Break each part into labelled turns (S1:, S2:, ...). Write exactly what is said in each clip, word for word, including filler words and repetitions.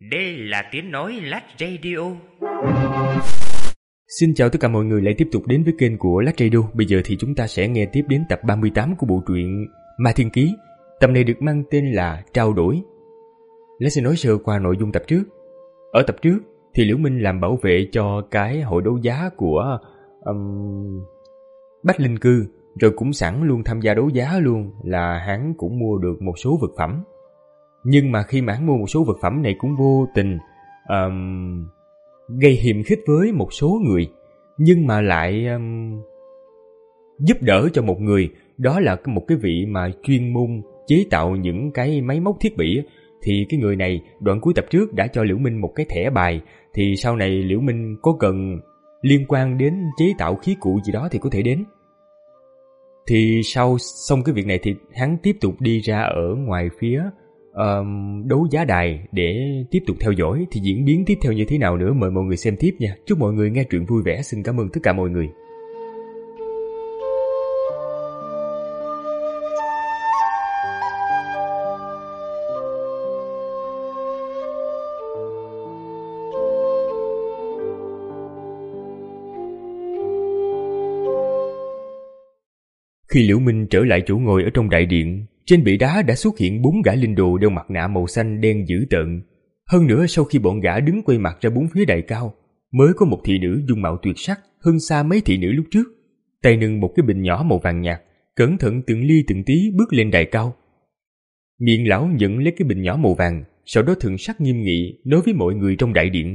S1: Đây là tiếng nói Lát Radio.
S2: Xin chào tất cả mọi người lại tiếp tục đến với kênh của Lát Radio. Bây giờ thì chúng ta sẽ nghe tiếp đến tập ba mươi tám của bộ truyện Ma Thiên Ký. Tập này được mang tên là Trao Đổi. Lát sẽ nói sơ qua nội dung tập trước. Ở tập trước thì Liễu Minh làm bảo vệ cho cái hội đấu giá của um, Bách Linh Cư, rồi cũng sẵn luôn tham gia đấu giá luôn, là hắn cũng mua được một số vật phẩm. Nhưng mà khi mà hắn mua một số vật phẩm này cũng vô tình um, gây hiềm khích với một số người, nhưng mà lại um, giúp đỡ cho một người, đó là một cái vị mà chuyên môn chế tạo những cái máy móc thiết bị. Thì cái người này đoạn cuối tập trước đã cho Liễu Minh một cái thẻ bài, thì sau này Liễu Minh có cần liên quan đến chế tạo khí cụ gì đó thì có thể đến. Thì sau xong cái việc này thì hắn tiếp tục đi ra ở ngoài phía um, đấu giá đài để tiếp tục theo dõi thì diễn biến tiếp theo như thế nào nữa. Mời mọi người xem tiếp nha. Chúc mọi người nghe truyện vui vẻ. Xin cảm ơn tất cả mọi người. Khi Liễu Minh trở lại chỗ ngồi ở trong đại điện, trên bệ đá đã xuất hiện bốn gã linh đồ đeo mặt nạ màu xanh đen dữ tợn. Hơn nữa sau khi bọn gã đứng quay mặt ra bốn phía đài cao, mới có một thị nữ dung mạo tuyệt sắc hơn xa mấy thị nữ lúc trước, tay nâng một cái bình nhỏ màu vàng nhạt, cẩn thận từng ly từng tí bước lên đài cao. Miệng lão nhận lấy cái bình nhỏ màu vàng, sau đó thần sắc nghiêm nghị nói với mọi người trong đại điện.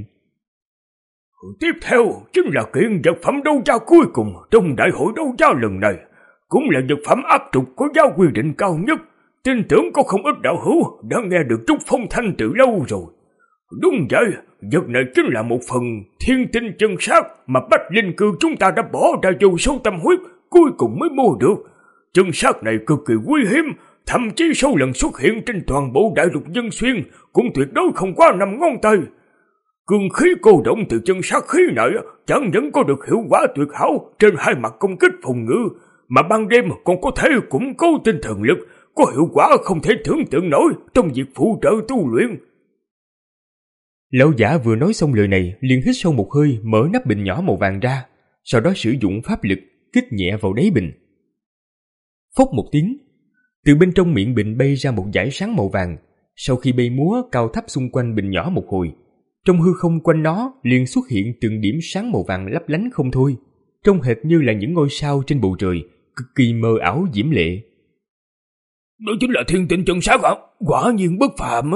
S3: Tiếp theo chính là kiện vật phẩm đấu giá cuối cùng trong đại hội đấu giá lần này, cũng là vật phẩm áp trục có giá quy định cao nhất. Tin tưởng có không ít đạo hữu đã nghe được chút phong thanh từ lâu rồi. Đúng vậy, vật này chính là một phần thiên tinh chân sát mà Bách Linh Cư chúng ta đã bỏ ra vô số tâm huyết cuối cùng mới mua được. Chân sát này cực kỳ quý hiếm, thậm chí số lần xuất hiện trên toàn bộ đại lục Nhân Xuyên cũng tuyệt đối không qua năm ngón tay. Cương khí cô động từ chân sát khí này chẳng những có được hiệu quả tuyệt hảo trên hai mặt công kích phòng ngự, mà ban đêm còn có thể củng cố tinh thần lực, có hiệu quả không thể tưởng tượng nổi trong việc phụ trợ tu luyện.
S2: Lão giả vừa nói xong lời này liền hít sâu một hơi, mở nắp bình nhỏ màu vàng ra, sau đó sử dụng pháp lực kích nhẹ vào đáy bình. Phốc một tiếng, từ bên trong miệng bình bay ra một dải sáng màu vàng. Sau khi bay múa cao thấp xung quanh bình nhỏ một hồi, trong hư không quanh nó liền xuất hiện từng điểm sáng màu vàng lấp lánh không thôi, trông hệt như là những ngôi sao trên bầu trời, cực kỳ mờ ảo diễm lệ.
S3: Đó chính là thiên tinh chân sát hả? Quả nhiên bất phàm.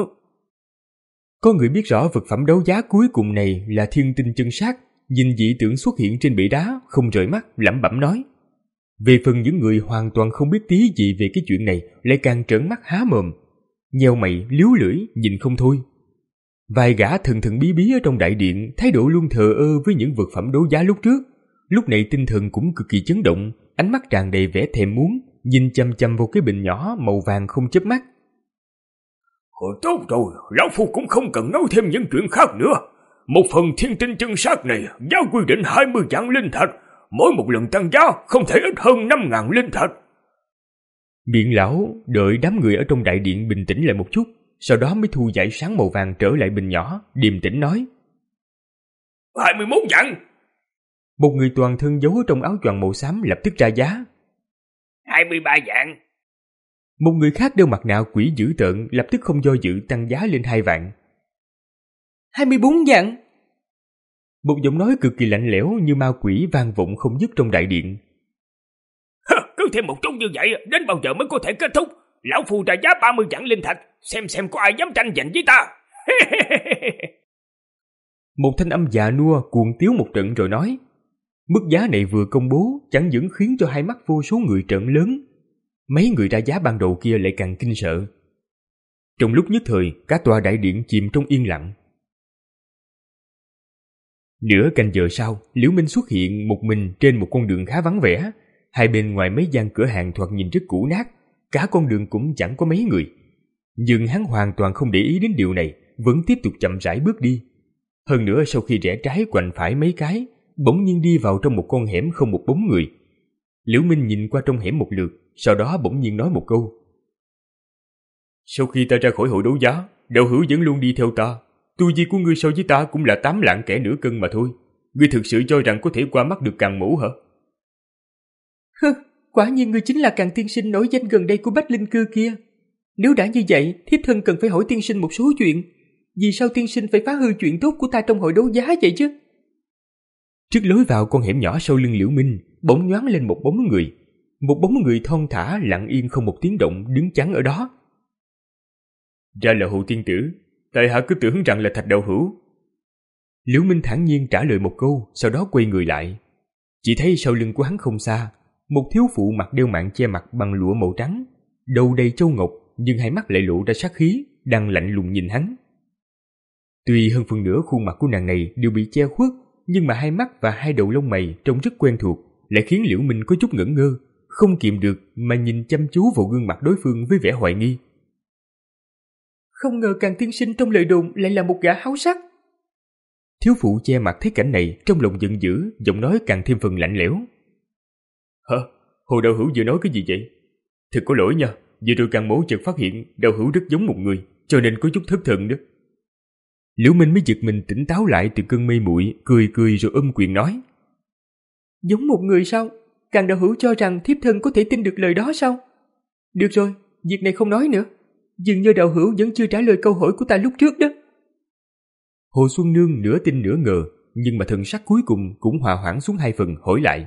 S2: Có người biết rõ vật phẩm đấu giá cuối cùng này là thiên tinh chân sát, nhìn dị tượng xuất hiện trên bệ đá không rời mắt, lẩm bẩm nói. Về phần những người hoàn toàn không biết tí gì về cái chuyện này lại càng trợn mắt há mồm, nheo mày liếu lưỡi nhìn không thôi. Vài gã thần thần bí bí ở trong đại điện thái độ luôn thờ ơ với những vật phẩm đấu giá lúc trước, lúc này tinh thần cũng cực kỳ chấn động, ánh mắt tràn đầy vẻ thèm muốn, nhìn chăm chăm vào cái bình nhỏ màu vàng không chớp mắt.
S3: Hồi tốt rồi, lão phu cũng không cần nói thêm những chuyện khác nữa. Một phần thiên tinh chân sát này giá quy định hai mươi vạn linh thạch, mỗi một lần tăng giá không thể ít hơn năm ngàn linh thạch.
S2: Miệng lão đợi đám người ở trong đại điện bình tĩnh lại một chút, sau đó mới thu dải sáng màu vàng trở lại bình nhỏ, điềm tĩnh nói.
S3: hai mươi mốt vạn.
S2: Một người toàn thân giấu ở trong áo choàng màu xám lập tức ra giá.
S3: hai mươi ba vạn.
S2: Một người khác đeo mặt nạ quỷ dữ tợn lập tức không do dự tăng giá lên hai vạn. hai mươi bốn vạn. Một giọng nói cực kỳ lạnh lẽo như ma quỷ vang vọng không dứt trong đại điện.
S3: Cứ thêm một chút như vậy đến bao giờ mới có thể kết thúc? Lão phu ra giá ba mươi vạn linh thạch, xem xem có ai dám tranh giành với ta.
S2: Một thanh âm già nua cuồng tiếu một trận rồi nói. Mức giá này vừa công bố chẳng những khiến cho hai mắt vô số người trợn lớn, mấy người ra giá ban đầu kia lại càng kinh sợ. Trong lúc nhất thời, cả tòa đại điện chìm trong yên lặng. Nửa canh giờ sau, Liễu Minh xuất hiện một mình trên một con đường khá vắng vẻ. Hai bên ngoài mấy gian cửa hàng thoạt nhìn rất cũ nát, cả con đường cũng chẳng có mấy người. Nhưng hắn hoàn toàn không để ý đến điều này, vẫn tiếp tục chậm rãi bước đi. Hơn nữa sau khi rẽ trái quạnh phải mấy cái, bỗng nhiên đi vào trong một con hẻm không một bóng người. Liễu Minh nhìn qua trong hẻm một lượt, sau đó bỗng nhiên nói một câu. Sau khi ta ra khỏi hội đấu giá, đạo hữu vẫn luôn đi theo ta. tu vi của ngươi so với ta cũng là tám lạng kẻ nửa cân mà thôi. Ngươi thực sự cho rằng có thể qua mắt được Càn Mỗ hả?
S4: Hừ, quả nhiên ngươi chính là Càn tiên sinh nổi danh gần đây của Bách Linh Cư kia. Nếu đã như vậy, thiếp thân cần phải hỏi tiên sinh một số chuyện. Vì sao tiên sinh phải phá hư chuyện tốt của ta trong hội đấu giá vậy chứ?
S2: Trước lối vào con hẻm nhỏ sau lưng Liễu Minh, bỗng nhoáng lên một bóng người. Một bóng người thon thả lặng yên không một tiếng động đứng chắn ở đó. Ra là Hồ tiên tử, tại hạ cứ tưởng rằng là Thạch đạo hữu. Liễu Minh thản nhiên trả lời một câu, sau đó quay người lại. Chỉ thấy sau lưng của hắn không xa, một thiếu phụ mặc đeo mạng che mặt bằng lụa màu trắng, đầu đầy châu ngọc nhưng hai mắt lại lộ ra sát khí, đang lạnh lùng nhìn hắn. Tuy hơn phần nửa khuôn mặt của nàng này đều bị che khuất, nhưng mà hai mắt và hai đầu lông mày trông rất quen thuộc, lại khiến Liễu Minh có chút ngẩn ngơ, không kìm được mà nhìn chăm chú vào gương mặt đối phương với vẻ hoài nghi.
S4: Không ngờ Càn tiên sinh trong lời đồn lại là một gã háo sắc.
S2: Thiếu phụ che mặt thấy cảnh này, trong lòng giận dữ, giọng nói càng thêm phần lạnh lẽo. Hả? Hồ đạo hữu vừa nói cái gì vậy? Thật có lỗi nha, vừa rồi Càn Mỗ chợt phát hiện đạo hữu rất giống một người, cho nên có chút thất thần đó. Liễu Minh mới giật mình tỉnh táo lại từ cơn mê muội, cười cười rồi ôm quyền nói.
S4: Giống một người sao? Càn đạo hữu cho rằng thiếp thân có thể tin được lời đó sao? Được rồi, việc này không nói nữa. Dường như đạo hữu vẫn chưa trả lời câu hỏi của ta lúc trước đó.
S2: Hồ Xuân Nương nửa tin nửa ngờ, nhưng mà thần sắc cuối cùng cũng hòa hoãn xuống hai phần, hỏi lại.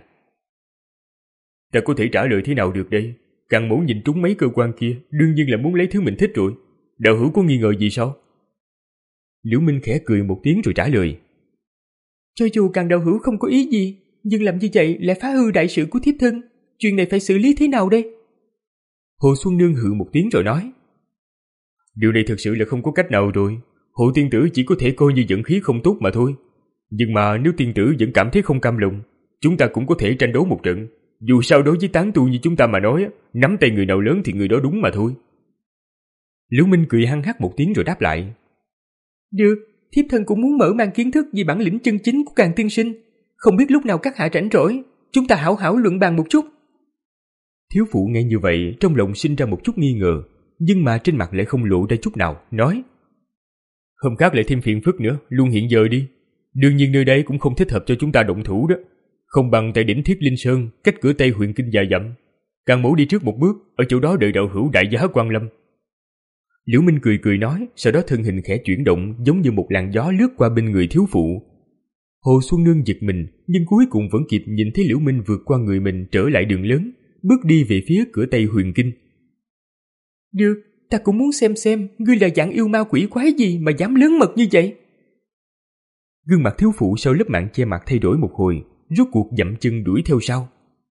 S2: Ta có thể trả lời thế nào được đây? Càn Mỗ nhìn trúng mấy cơ quan kia, đương nhiên là muốn lấy thứ mình thích rồi. Đạo hữu có nghi ngờ gì sao? Liễu Minh khẽ cười một tiếng rồi trả lời.
S4: Cho dù Càn đạo hữu không có ý gì, nhưng làm như vậy lại phá hư đại sự của thiếp thân. Chuyện này phải xử lý thế nào đây?
S2: Hồ Xuân Nương hừ một tiếng rồi nói. Điều này thực sự là không có cách nào rồi. Hồ tiên tử chỉ có thể coi như vận khí không tốt mà thôi. Nhưng mà nếu tiên tử vẫn cảm thấy không cam lòng, chúng ta cũng có thể tranh đấu một trận. Dù sao đối với tán tu như chúng ta mà nói, nắm tay người nào lớn thì người đó đúng mà thôi. Liễu Minh cười hăng hắc một tiếng rồi đáp lại.
S4: Được, thiếp thân cũng muốn mở mang kiến thức về bản lĩnh chân chính của Càn tiên sinh. Không biết lúc nào các hạ rảnh rỗi, chúng ta hảo hảo luận bàn một chút.
S2: Thiếu phụ nghe như vậy, trong lòng sinh ra một chút nghi ngờ, nhưng mà trên mặt lại không lộ ra chút nào, nói. Hôm khác lại thêm phiền phức nữa, luôn hiện giờ đi. Đương nhiên nơi đây cũng không thích hợp cho chúng ta động thủ đó. Không bằng tại đỉnh Thiết Linh Sơn, cách cửa Tây Huyền Kinh dài dặm. Càn Mỗ đi trước một bước, ở chỗ đó đợi đạo hữu đại giá quan lâm. Liễu Minh cười cười nói, sau đó thân hình khẽ chuyển động giống như một làn gió lướt qua bên người thiếu phụ. Hồ Xuân Nương giật mình, nhưng cuối cùng vẫn kịp nhìn thấy Liễu Minh vượt qua người mình trở lại đường lớn, bước đi về phía cửa Tây Huyền Kinh.
S4: Được, ta cũng muốn xem xem ngươi là dạng yêu ma quỷ quái gì mà dám lớn mật như vậy.
S2: Gương mặt thiếu phụ sau lớp mạng che mặt thay đổi một hồi, rốt cuộc dậm chân đuổi theo sau.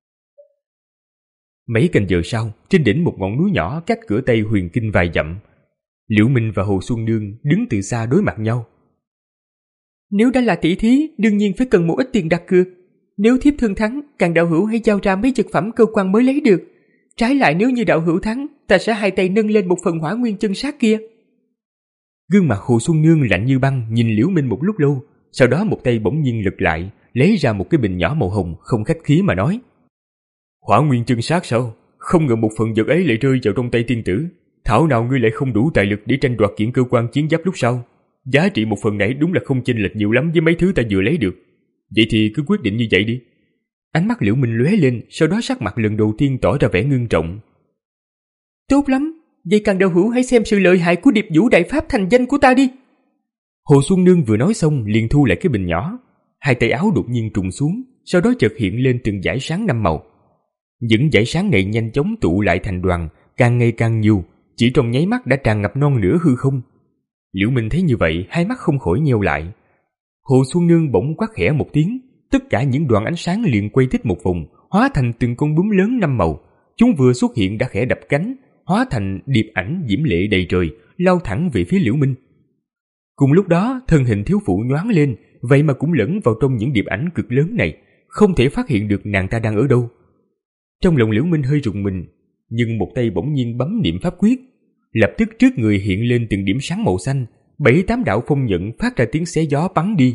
S2: Mấy canh giờ sau, trên đỉnh một ngọn núi nhỏ cách cửa Tây Huyền Kinh vài dặm, Liễu Minh và Hồ Xuân Nương đứng từ xa đối mặt nhau.
S4: Nếu đã là tỷ thí, đương nhiên phải cần một ít tiền đặt cược. Nếu thiếp thân thắng, Càn đạo hữu hãy giao ra mấy vật phẩm cơ quan mới lấy được. Trái lại nếu như đạo hữu thắng, ta sẽ hai tay nâng lên một phần hỏa nguyên chân sát kia.
S2: Gương mặt Hồ Xuân Nương lạnh như băng nhìn Liễu Minh một lúc lâu, sau đó một tay bỗng nhiên lật lại, lấy ra một cái bình nhỏ màu hồng, không khách khí mà nói. Hỏa nguyên chân sát sao? Không ngờ một phần vật ấy lại rơi vào trong tay tiên tử. Thảo nào ngươi lại không đủ tài lực để tranh đoạt kiện cơ quan chiến giáp lúc sau. Giá trị một phần này đúng là không chênh lệch nhiều lắm với mấy thứ ta vừa lấy được. Vậy thì cứ quyết định như vậy đi. Ánh mắt Liễu Minh lóe lên, sau đó sắc mặt lần đầu tiên tỏ ra vẻ ngưng trọng.
S4: Tốt lắm, vậy Càn đạo hữu hãy xem sự lợi hại của điệp vũ đại pháp thành danh của ta đi.
S2: Hồ Xuân Nương vừa nói xong liền thu lại cái bình nhỏ, hai tay áo đột nhiên trùng xuống, sau đó chợt hiện lên từng dải sáng năm màu. Những dải sáng này nhanh chóng tụ lại thành đoàn, càng ngày càng nhiều, chỉ trong nháy mắt đã tràn ngập non nửa hư không. Liễu Minh thấy như vậy, hai mắt không khỏi nheo lại. Hồ Xuân Nương bỗng quát khẽ một tiếng, tất cả những đoàn ánh sáng liền quay thích một vòng, hóa thành từng con bướm lớn năm màu. Chúng vừa xuất hiện đã khẽ đập cánh, hóa thành điệp ảnh diễm lệ đầy trời, lao thẳng về phía Liễu Minh. Cùng lúc đó, thân hình thiếu phụ nhoáng lên, vậy mà cũng lẫn vào trong những điệp ảnh cực lớn này, không thể phát hiện được nàng ta đang ở đâu. Trong lòng Liễu Minh hơi rùng mình, nhưng một tay bỗng nhiên bấm niệm pháp quyết, lập tức trước người hiện lên từng điểm sáng màu xanh, bảy tám đạo phong nhận phát ra tiếng xé gió bắn đi.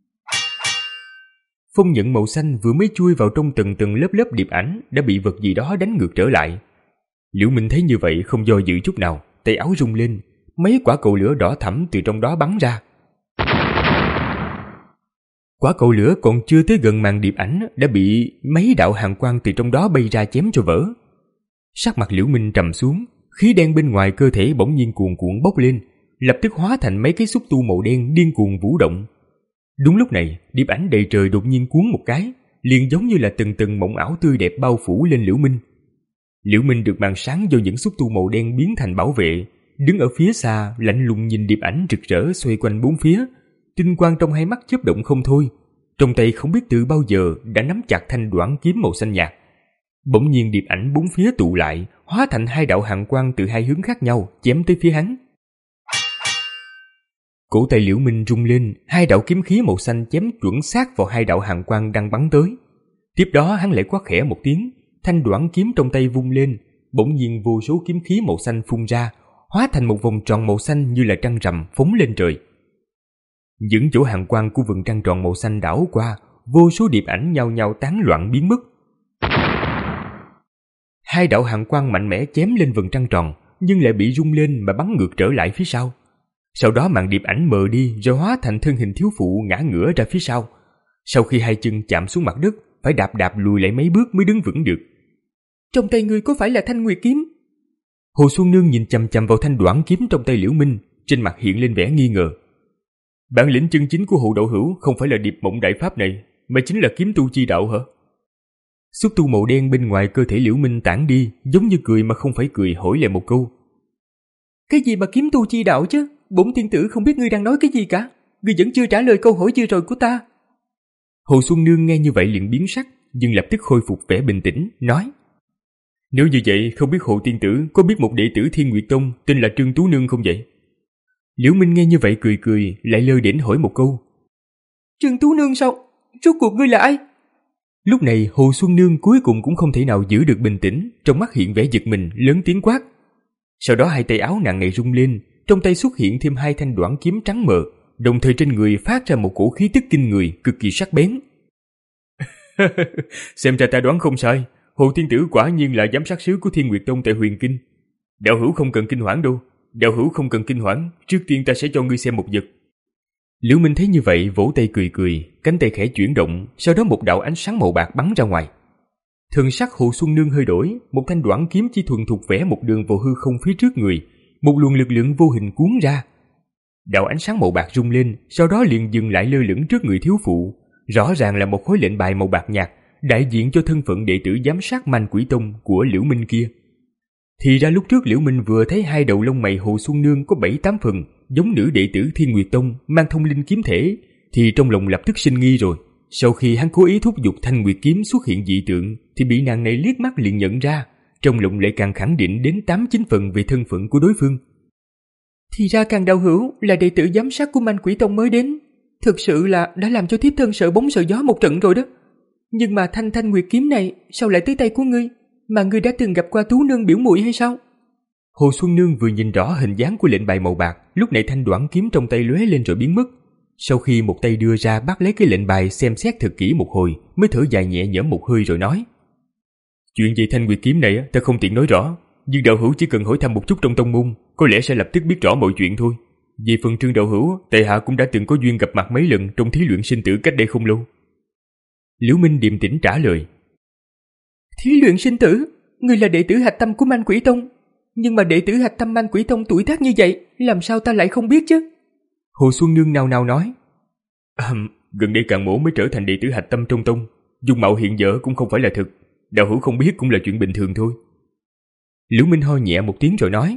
S2: Phong nhận màu xanh vừa mới chui vào trong từng từng lớp lớp điệp ảnh đã bị vật gì đó đánh ngược trở lại. Liễu Minh thấy như vậy không do dự chút nào, tay áo rung lên, mấy quả cầu lửa đỏ thẫm từ trong đó bắn ra. Quả cầu lửa còn chưa tới gần màn điệp ảnh đã bị mấy đạo hàn quang từ trong đó bay ra chém cho vỡ. Sắc mặt Liễu Minh trầm xuống, khí đen bên ngoài cơ thể bỗng nhiên cuồn cuộn bốc lên, lập tức hóa thành mấy cái xúc tu màu đen điên cuồng vũ động. Đúng lúc này, điệp ảnh đầy trời đột nhiên cuốn một cái, liền giống như là từng từng mộng ảo tươi đẹp bao phủ lên Liễu Minh. Liễu Minh được màn sáng do những xúc tu màu đen biến thành bảo vệ, đứng ở phía xa lạnh lùng nhìn điệp ảnh rực rỡ xoay quanh bốn phía, tinh quang trong hai mắt chớp động không thôi, trong tay không biết từ bao giờ đã nắm chặt thanh đoản kiếm màu xanh nhạt. Bỗng nhiên điệp ảnh bốn phía tụ lại, hóa thành hai đạo hàn quang từ hai hướng khác nhau chém tới phía hắn. Cổ tay Liễu Minh rung lên, hai đạo kiếm khí màu xanh chém chuẩn xác vào hai đạo hàn quang đang bắn tới. Tiếp đó hắn lại quát khẽ một tiếng, thanh đoản kiếm trong tay vung lên, bỗng nhiên vô số kiếm khí màu xanh phun ra, hóa thành một vòng tròn màu xanh như là trăng rằm phóng lên trời. Những chỗ hàn quang của vầng trăng tròn màu xanh đảo qua, vô số điệp ảnh nhao nhao tán loạn biến mất. Hai đạo hàn quang mạnh mẽ chém lên vầng trăng tròn, nhưng lại bị rung lên mà bắn ngược trở lại phía sau. Sau đó màn điệp ảnh mờ đi rồi hóa thành thân hình thiếu phụ ngã ngửa ra phía sau. Sau khi hai chân chạm xuống mặt đất, phải đạp đạp lùi lại mấy bước mới đứng vững được.
S4: Trong tay ngươi có phải là thanh nguyệt kiếm?
S2: Hồ Xuân Nương nhìn chằm chằm vào thanh đoản kiếm trong tay Liễu Minh, trên mặt hiện lên vẻ nghi ngờ. Bản lĩnh chân chính của Hồ đạo hữu không phải là điệp mộng đại pháp này, mà chính là kiếm tu chi đạo hả? Xúc tu màu đen bên ngoài cơ thể Liễu Minh tản đi, giống như cười mà không phải cười, hỏi lại một câu.
S4: Cái gì mà kiếm tu chi đạo chứ? Bổn tiên tử không biết ngươi đang nói cái gì cả. Ngươi vẫn chưa trả lời câu hỏi vừa rồi của ta.
S2: Hồ Xuân Nương nghe như vậy liền biến sắc, nhưng lập tức khôi phục vẻ bình tĩnh, nói. Nếu như vậy, không biết Hồ tiên tử có biết một đệ tử Thiên Nguyệt Tông tên là Trương Tú Nương không vậy? Liễu Minh nghe như vậy cười cười, lại lơ đễnh hỏi một câu.
S4: Trương Tú Nương sao? Rốt cuộc ngươi là ai?
S2: Lúc này Hồ Xuân Nương cuối cùng cũng không thể nào giữ được bình tĩnh, trong mắt hiện vẻ giật mình, lớn tiếng quát. Sau đó hai tay áo nặng nề rung lên, trong tay xuất hiện thêm hai thanh đoản kiếm trắng mờ, đồng thời trên người phát ra một cổ khí tức kinh người, cực kỳ sắc bén. Xem ra ta đoán không sai, Hồ tiên tử quả nhiên là giám sát sứ của Thiên Nguyệt Tông tại Huyền Kinh. Đạo hữu không cần kinh hoảng đâu, đạo hữu không cần kinh hoảng, trước tiên ta sẽ cho ngươi xem một vật. Liễu Minh thấy như vậy vỗ tay cười cười, cánh tay khẽ chuyển động, sau đó một đạo ánh sáng màu bạc bắn ra ngoài. Thần sắc Hồ Xuân Nương hơi đổi, một thanh đoản kiếm chỉ thuần thục vẽ một đường vào hư không phía trước người, một luồng lực lượng vô hình cuốn ra. Đạo ánh sáng màu bạc rung lên, sau đó liền dừng lại lơ lửng trước người thiếu phụ, rõ ràng là một khối lệnh bài màu bạc nhạt, đại diện cho thân phận đệ tử giám sát Man Quỷ Tông của Liễu Minh kia. Thì ra lúc trước Liễu Minh vừa thấy hai đầu lông mày Hồ Xuân Nương có bảy tám phần giống nữ đệ tử Thiên Nguyệt Tông mang thông linh kiếm thể, thì trong lòng lập tức sinh nghi rồi. Sau khi hắn cố ý thúc giục thanh nguyệt kiếm xuất hiện dị tượng, thì bị nàng này liếc mắt liền nhận ra, trong lòng lại càng khẳng định đến tám chín phần về thân phận của đối phương.
S4: Thì ra Càng đạo hữu là đệ tử giám sát của Man Quỷ Tông mới đến, thực sự là đã làm cho thiếp thân sợ bóng sợ gió một trận rồi đó. Nhưng mà thanh thanh nguyệt kiếm này sao lại tới tay của ngươi, mà ngươi đã từng gặp qua Tú Nương biểu muội hay sao?
S2: Hồ Xuân Nương vừa nhìn rõ hình dáng của lệnh bài màu bạc, lúc này thanh đoản kiếm trong tay lóe lên rồi biến mất. Sau khi một tay đưa ra bắt lấy cái lệnh bài xem xét thật kỹ một hồi, mới thở dài nhẹ nhõm một hơi rồi nói. Chuyện về thanh nguyệt kiếm này ta không tiện nói rõ, nhưng đạo hữu chỉ cần hỏi thăm một chút trong tông môn, có lẽ sẽ lập tức biết rõ mọi chuyện thôi. Về phần Trương đạo hữu, tại hạ cũng đã từng có duyên gặp mặt mấy lần trong thí luyện sinh tử cách đây không lâu. Liễu Minh điềm tĩnh trả lời.
S4: Thí luyện sinh tử? Ngươi là đệ tử hạch tâm của Man Quỷ Tông, nhưng mà đệ tử hạch tâm Man Quỷ Tông tuổi tác như vậy, làm sao ta lại không biết chứ?
S2: Hồ Xuân Nương nào nào nói. À, gần đây Càn Mỗ mới trở thành đệ tử hạch tâm trong tông, dung mạo hiện giờ cũng không phải là thực, đạo hữu không biết cũng là chuyện bình thường thôi. Liễu Minh ho nhẹ một tiếng rồi nói.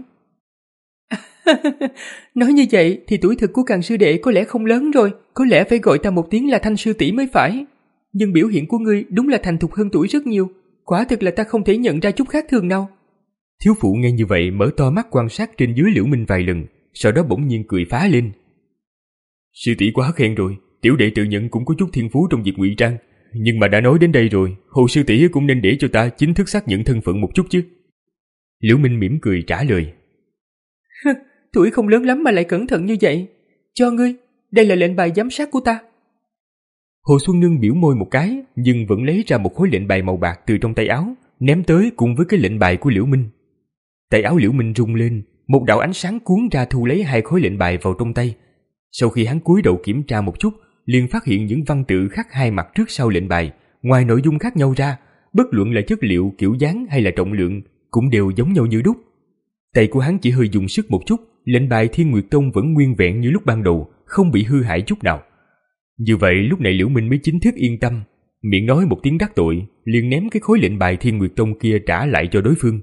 S4: Nói như vậy thì tuổi thực của Càng sư đệ có lẽ không lớn rồi, có lẽ phải gọi ta một tiếng là Thanh sư tỷ mới phải. Nhưng biểu hiện của ngươi đúng là thành thục hơn tuổi rất nhiều, quả thực là ta không thể nhận ra chút khác thường nào.
S2: Thiếu phụ nghe như vậy mở to mắt quan sát trên dưới Liễu Minh vài lần, sau đó bỗng nhiên cười phá lên. Sư tỷ quá khen rồi, tiểu đệ tự nhận cũng có chút thiên phú trong việc ngụy trang, nhưng mà đã nói đến đây rồi, Hồ sư tỷ cũng nên để cho ta chính thức xác nhận thân phận một chút chứ. Liễu Minh mỉm cười trả lời.
S4: Tuổi không lớn lắm mà lại cẩn thận như vậy. Cho ngươi, đây là lệnh bài giám sát của ta.
S2: Hồ Xuân Nương biểu môi một cái, nhưng vẫn lấy ra một khối lệnh bài màu bạc từ trong tay áo, ném tới cùng với cái lệnh bài của Liễu Minh. Tay áo Liễu Minh rung lên, một đạo ánh sáng cuốn ra thu lấy hai khối lệnh bài vào trong tay. Sau khi hắn cúi đầu kiểm tra một chút, liền phát hiện những văn tự khắc hai mặt trước sau lệnh bài, ngoài nội dung khác nhau ra, bất luận là chất liệu, kiểu dáng hay là trọng lượng, cũng đều giống nhau như đúc. Tay của hắn chỉ hơi dùng sức một chút, lệnh bài Thiên Nguyệt Tông vẫn nguyên vẹn như lúc ban đầu, không bị hư hại chút nào. Như vậy lúc này Liễu Minh mới chính thức yên tâm, miệng nói một tiếng đắc tội, liền ném cái khối lệnh bài Thiên Nguyệt Tông kia trả lại cho đối phương.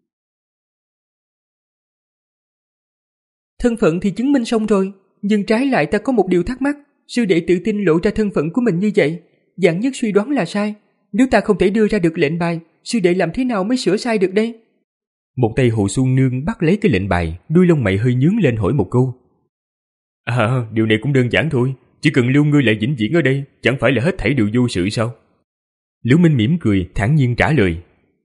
S4: Thân phận thì chứng minh xong rồi, nhưng trái lại ta có một điều thắc mắc. Sư đệ tự tin lộ ra thân phận của mình như vậy, dạng nhất suy đoán là sai. Nếu ta không thể đưa ra được lệnh bài, sư đệ làm thế nào mới sửa sai được đây?
S2: Một tay Hồ Xuân Nương bắt lấy cái lệnh bài, đuôi lông mày hơi nhướng lên hỏi một câu. À, điều này cũng đơn giản thôi, chỉ cần lưu ngươi lại vĩnh viễn ở đây, chẳng phải là hết thảy đều vô sự sao? Liễu Minh mỉm cười, thản nhiên trả lời.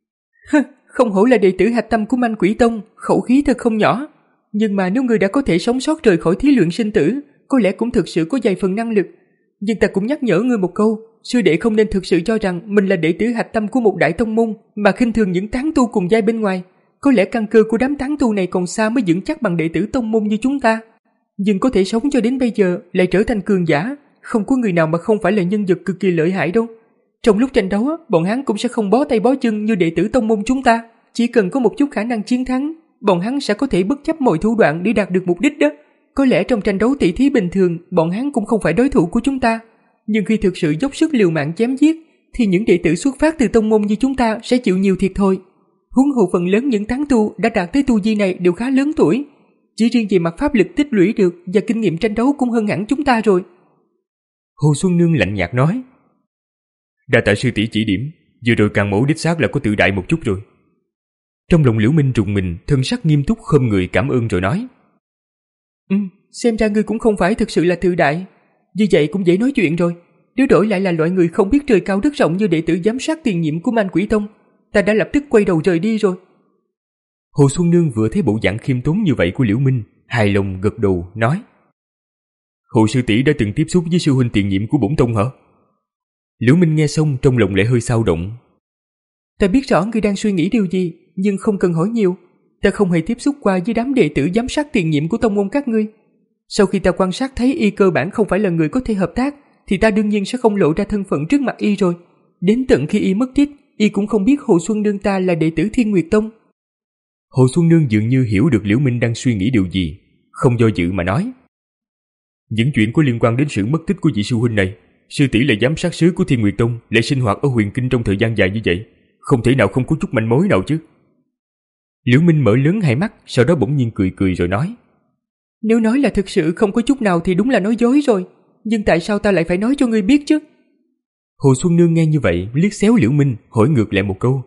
S4: Không hổ là đệ tử hạch tâm của Manh Quỷ Tông, khẩu khí thật không nhỏ. Nhưng mà nếu ngươi đã có thể sống sót rời khỏi thí luyện sinh tử, có lẽ cũng thực sự có vài phần năng lực. Nhưng ta cũng nhắc nhở ngươi một câu, sư đệ không nên thực sự cho rằng mình là đệ tử hạch tâm của một đại tông môn mà khinh thường những tán tu cùng giai bên ngoài. Có lẽ căn cơ của đám tán tu này còn xa mới vững chắc bằng đệ tử tông môn như chúng ta. Nhưng có thể sống cho đến bây giờ lại trở thành cường giả, không có người nào mà không phải là nhân vật cực kỳ lợi hại đâu. Trong lúc tranh đấu, bọn hắn cũng sẽ không bó tay bó chân như đệ tử tông môn chúng ta. Chỉ cần có một chút khả năng chiến thắng, bọn hắn sẽ có thể bất chấp mọi thủ đoạn để đạt được mục đích đó. Có lẽ trong tranh đấu tỷ thí bình thường, bọn hắn cũng không phải đối thủ của chúng ta. Nhưng khi thực sự dốc sức liều mạng chém giết, thì những đệ tử xuất phát từ tông môn như chúng ta sẽ chịu nhiều thiệt thôi. Huống hồ phần lớn những tán tu đã đạt tới tu vi này đều khá lớn tuổi. Chỉ riêng về mặt pháp lực tích lũy được và kinh nghiệm tranh đấu cũng hơn hẳn chúng ta rồi.
S2: Hồ Xuân Nương lạnh nhạt nói. Đa tạ sư tỷ chỉ điểm, vừa rồi Càng Mẫu đích xác là có tự đại một chút rồi. Trong lòng Liễu Minh rùng mình, thân sắc nghiêm túc khom người cảm ơn rồi nói.
S4: Ừ, xem ra ngươi cũng không phải thực sự là tự đại. Như vậy cũng dễ nói chuyện rồi. Nếu đổi lại là loại người không biết trời cao đất rộng như đệ tử giám sát tiền nhiệm của Manh Quỷ Tông, ta đã lập tức quay đầu rời đi rồi.
S2: Hồ Xuân Nương vừa thấy bộ dạng khiêm tốn như vậy của Liễu Minh, hài lòng gật đầu nói. Hồ sư tỷ đã từng tiếp xúc với sư huynh tiền nhiệm của bổn tông hả? Liễu Minh nghe xong trong lòng lại hơi xao động.
S4: Ta biết rõ ngươi đang suy nghĩ điều gì, nhưng không cần hỏi nhiều. Ta không hề tiếp xúc qua với đám đệ tử giám sát tiền nhiệm của tông môn các ngươi. Sau khi ta quan sát thấy y cơ bản không phải là người có thể hợp tác, thì ta đương nhiên sẽ không lộ ra thân phận trước mặt y rồi. Đến tận khi y mất tích, y cũng không biết Hồ Xuân Nương ta là đệ tử Thiên Nguyệt Tông.
S2: Hồ Xuân Nương dường như hiểu được Liễu Minh đang suy nghĩ điều gì, không do dự mà nói. Những chuyện có liên quan đến sự mất tích của vị sư huynh này, sư tỷ là giám sát sứ của Thiên Nguyệt Tông, lại sinh hoạt ở Huyền Kinh trong thời gian dài như vậy, không thể nào không có chút manh mối nào chứ. Liễu Minh mở lớn hai mắt, sau đó bỗng nhiên cười cười rồi nói.
S4: Nếu nói là thực sự không có chút nào thì đúng là nói dối rồi, nhưng tại sao ta lại phải nói cho ngươi biết chứ?
S2: Hồ Xuân Nương nghe như vậy, liếc xéo Liễu Minh, hỏi ngược lại một câu.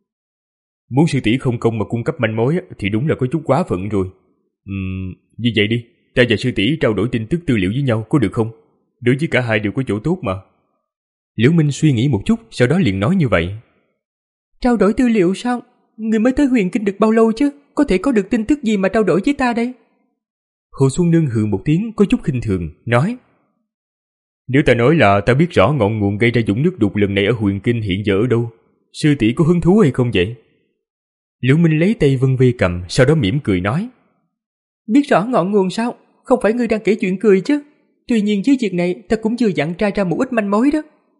S2: Muốn sư tỷ không công mà cung cấp manh mối thì đúng là có chút quá phận rồi. Ừm, như vậy đi, ta và sư tỷ trao đổi tin tức tư liệu với nhau có được không? Đối với cả hai đều có chỗ tốt mà. Liễu Minh suy nghĩ một chút, sau đó liền nói như vậy.
S4: Trao đổi tư liệu sao? Người mới tới Huyền Kinh được bao lâu chứ? Có thể có được tin tức gì mà trao đổi với ta đây?
S2: Hồ Xuân Nương hừ một tiếng có chút khinh thường, nói. Nếu ta nói là ta biết rõ ngọn nguồn gây ra dũng nước đục lần này ở Huyền Kinh hiện giờ ở đâu, sư tỷ có hứng thú hay không vậy? Liễu Minh lấy tay vân vê cầm, sau đó mỉm cười nói.
S4: Biết rõ ngọn nguồn sao? Không phải ngươi đang kể chuyện cười chứ? Tuy nhiên với việc này ta cũng vừa dặn tra ra một ít manh mối đó.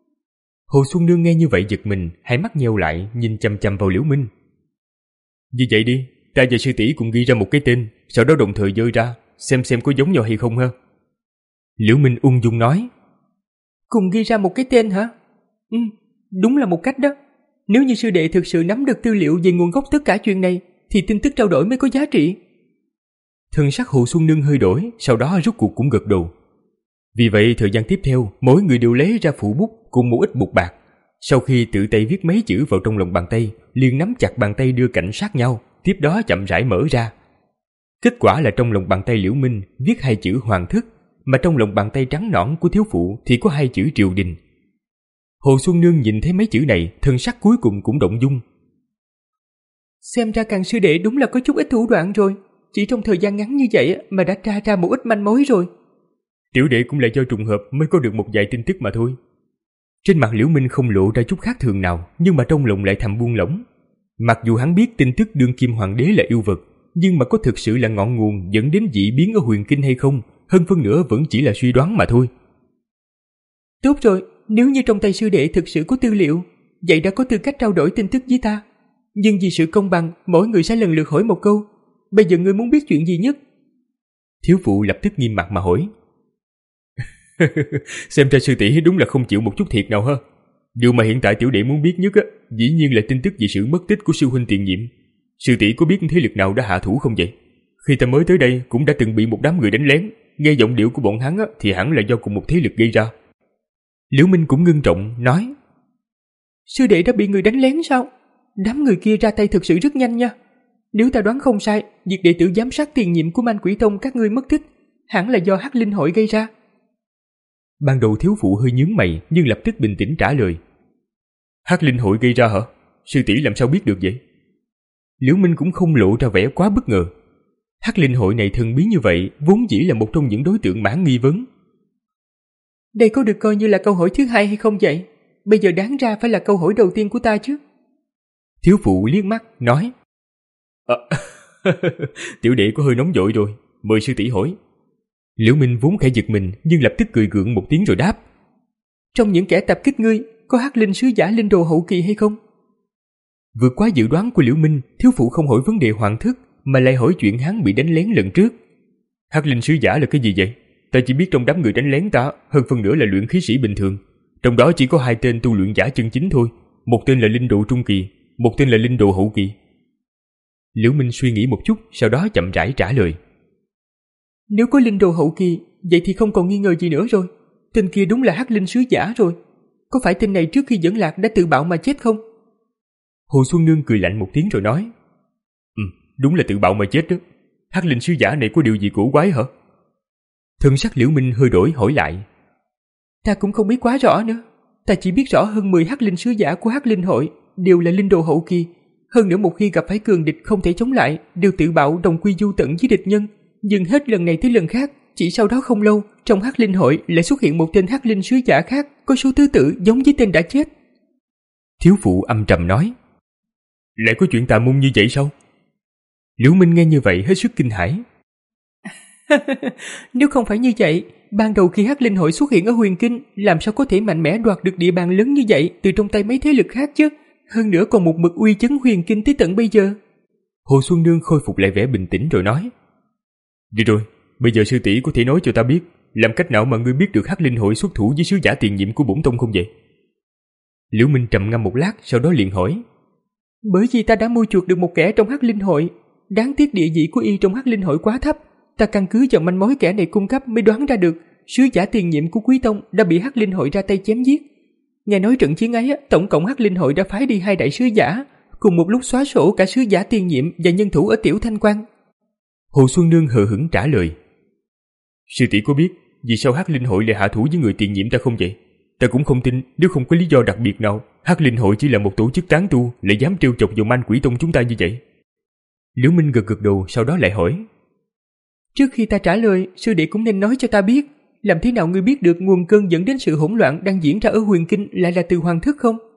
S2: Hồ Xuân Nương nghe như vậy giật mình, hai mắt nheo lại nhìn chăm chăm vào Liễu Minh. Như vậy đi, ta và sư tỷ cùng ghi ra một cái tên, sau đó đồng thời dơ ra, xem xem có giống nhau hay không ha. Liễu Minh ung dung nói.
S4: Cùng ghi ra một cái tên hả? Ừ, đúng là một cách đó. Nếu như sư đệ thực sự nắm được tư liệu về nguồn gốc tất cả chuyện này, thì tin tức trao đổi mới có giá trị.
S2: Thần sắc Hồ Xuân Nương hơi đổi, sau đó rốt cuộc cũng gật đầu. Vì vậy thời gian tiếp theo, mỗi người đều lấy ra phụ bút cùng một ít bột bạc. Sau khi tự tay viết mấy chữ vào trong lòng bàn tay, liền nắm chặt bàn tay đưa cạnh sát nhau, tiếp đó chậm rãi mở ra. Kết quả là trong lòng bàn tay Liễu Minh viết hai chữ Hoàng Thức, mà trong lòng bàn tay trắng nõn của thiếu phụ thì có hai chữ Triều Đình. Hồ Xuân Nương nhìn thấy mấy chữ này, thân sắc cuối cùng cũng động dung.
S4: Xem ra Càng sư đệ đúng là có chút ít thủ đoạn rồi, chỉ trong thời gian ngắn như vậy mà đã tra ra một ít manh mối rồi.
S2: Tiểu đệ cũng là do trùng hợp mới có được một vài tin tức mà thôi. Trên mặt Liễu Minh không lộ ra chút khác thường nào, nhưng mà trong lòng lại thầm buông lỏng. Mặc dù hắn biết tin tức đương kim hoàng đế là yêu vật, nhưng mà có thực sự là ngọn nguồn dẫn đến dị biến ở Huyền Kinh hay không hơn phân nửa vẫn chỉ là suy đoán mà thôi.
S4: Tốt rồi, nếu như trong tay sư đệ thực sự có tư liệu, vậy đã có tư cách trao đổi tin tức với ta. Nhưng vì sự công bằng, mỗi người sẽ lần lượt hỏi một câu. Bây giờ ngươi muốn biết chuyện gì nhất?
S2: Thiếu phụ lập tức nghiêm mặt mà hỏi. Xem ra sư tỷ đúng là không chịu một chút thiệt nào ha. Điều mà hiện tại tiểu đệ muốn biết nhất á, dĩ nhiên là tin tức về sự mất tích của sư huynh tiền nhiệm. Sư tỷ có biết thế lực nào đã hạ thủ không vậy? Khi ta mới tới đây cũng đã từng bị một đám người đánh lén, nghe giọng điệu của bọn hắn á, thì hẳn là do cùng một thế lực gây ra.
S4: Liễu Minh cũng ngưng trọng nói: Sư đệ đã bị người đánh lén sao? Đám người kia ra tay thực sự rất nhanh nha. Nếu ta đoán không sai, việc đệ tử giám sát tiền nhiệm của Man Quỷ Tông các ngươi mất tích hẳn là do Hắc Linh hội gây ra.
S2: Ban đầu thiếu phụ hơi nhướng mày nhưng lập tức bình tĩnh trả lời: Hắc Linh hội gây ra hả? Sư tỷ làm sao biết được vậy? Liễu Minh cũng không lộ ra vẻ quá bất ngờ. Hắc Linh hội này thần bí như vậy vốn dĩ là một trong những đối tượng mãn nghi vấn.
S4: Đây có được coi như là câu hỏi thứ hai hay không vậy? Bây giờ đáng ra phải là câu hỏi đầu tiên của ta chứ.
S2: Thiếu phụ liếc mắt nói: à, tiểu đệ có hơi nóng vội rồi, mời sư tỷ hỏi. Liễu Minh vốn khẽ giật mình nhưng lập tức cười gượng một tiếng rồi đáp:
S4: Trong những kẻ tập kích ngươi có Hắc Linh sứ giả linh đồ hậu kỳ hay không?
S2: Vượt quá dự đoán của Liễu Minh, thiếu phụ không hỏi vấn đề hoàng thức mà lại hỏi chuyện hắn bị đánh lén lần trước. Hắc Linh sứ giả là cái gì vậy? Ta chỉ biết trong đám người đánh lén ta hơn phân nửa là luyện khí sĩ bình thường, trong đó chỉ có hai tên tu luyện giả chân chính thôi, một tên là linh đồ trung kỳ, một tên là linh đồ hậu kỳ. Liễu Minh suy nghĩ một chút, sau đó chậm rãi trả lời:
S4: Nếu có linh đồ hậu kỳ, vậy thì không còn nghi ngờ gì nữa rồi. Tên kia đúng là Hắc Linh sứ giả rồi. Có phải tên này trước khi dẫn lạc đã tự bạo mà chết không?
S2: Hồ Xuân Nương cười lạnh một tiếng rồi nói: Ừ, đúng là tự bạo mà chết đó. Hắc Linh sứ giả này có điều gì cổ quái hả? Thân sắc Liễu Minh hơi đổi hỏi lại:
S4: Ta cũng không biết quá rõ nữa. Ta chỉ biết rõ hơn mười Hắc Linh sứ giả của Hắc Linh hội đều là linh đồ hậu kỳ. Hơn nữa một khi gặp phải cường địch không thể chống lại, đều tự bạo đồng quy du tận với địch nhân. Nhưng hết lần này tới lần khác, chỉ sau đó không lâu, trong Hắc Linh hội lại xuất hiện một tên Hắc Linh sứ giả khác có số thứ tự giống với tên đã chết.
S2: Thiếu phụ âm trầm nói: Lại có chuyện tà môn như vậy sao? Liễu Minh nghe như vậy hết sức kinh hãi.
S4: Nếu không phải như vậy, ban đầu khi Hắc Linh hội xuất hiện ở Huyền Kinh, làm sao có thể mạnh mẽ đoạt được địa bàn lớn như vậy từ trong tay mấy thế lực khác chứ? Hơn nữa còn một mực uy chấn Huyền Kinh tới tận bây giờ.
S2: Hồ Xuân Nương khôi phục lại vẻ bình tĩnh rồi nói: Đi rồi, bây giờ sư tỷ có thể nói cho ta biết, làm cách nào mà ngươi biết được Hắc Linh hội xuất thủ với sứ giả tiền nhiệm của bổn tông không vậy? Liễu Minh trầm ngâm một lát, sau đó liền hỏi:
S4: Bởi vì ta đã mua chuộc được một kẻ trong Hắc Linh hội, đáng tiếc địa vị của y trong Hắc Linh hội quá thấp, ta căn cứ vào manh mối kẻ này cung cấp mới đoán ra được sứ giả tiền nhiệm của Quý Tông đã bị Hắc Linh hội ra tay chém giết. Nghe nói trận chiến ấy, tổng cộng Hắc Linh hội đã phái đi hai đại sứ giả, cùng một lúc xóa sổ cả sứ giả tiền nhiệm và nhân thủ ở Tiểu Thanh Quan.
S2: Hồ Xuân Nương hờ hững trả lời: Sư tỷ có biết vì sao Hắc Linh hội lại hạ thủ với người tiền nhiệm ta không vậy? Ta cũng không tin nếu không có lý do đặc biệt nào, Hắc Linh hội chỉ là một tổ chức tán tu lại dám trêu chọc vào Man Quỷ Tông chúng ta như vậy. Liễu Minh gật gật đầu, sau đó lại hỏi:
S4: Trước khi ta trả lời, sư đệ cũng nên nói cho ta biết, làm thế nào ngươi biết được nguồn cơn dẫn đến sự hỗn loạn đang diễn ra ở Huyền Kinh lại là từ hoàng thức không?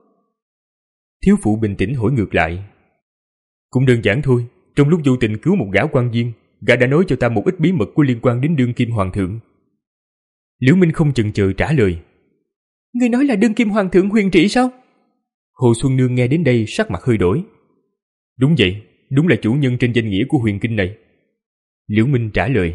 S2: Thiếu phụ bình tĩnh hỏi ngược lại: Cũng đơn giản thôi, trong lúc vô tình cứu một gã quan viên, gã đã nói cho ta một ít bí mật có liên quan đến đương kim hoàng thượng. Liễu Minh không chần chờ trả lời:
S4: Ngươi nói là đương kim hoàng thượng Huyền Trị sao?
S2: Hồ Xuân Nương nghe đến đây sắc mặt hơi đổi. Đúng vậy, đúng là chủ nhân trên danh nghĩa của Huyền Kinh này. Liễu Minh trả lời: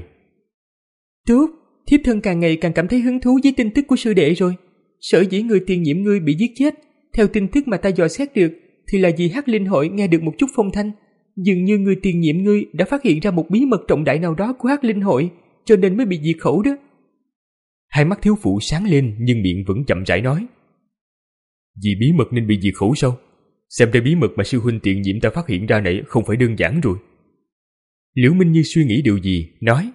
S4: Tốt, thiếp thân càng ngày càng cảm thấy hứng thú với tin tức của sư đệ rồi. Sở dĩ người tiền nhiệm ngươi bị giết chết, theo tin tức mà ta dò xét được, thì là vì Hắc Linh hội nghe được một chút phong thanh, dường như người tiền nhiệm ngươi đã phát hiện ra một bí mật trọng đại nào đó của Hắc Linh hội, cho nên mới bị diệt khẩu đó.
S2: Hai mắt thiếu phụ sáng lên nhưng miệng vẫn chậm rãi nói: Vì bí mật nên bị diệt khẩu sao? Xem ra bí mật mà sư huynh tiền nhiệm ta phát hiện ra này không phải đơn giản rồi. Liễu Minh như suy nghĩ điều gì, nói: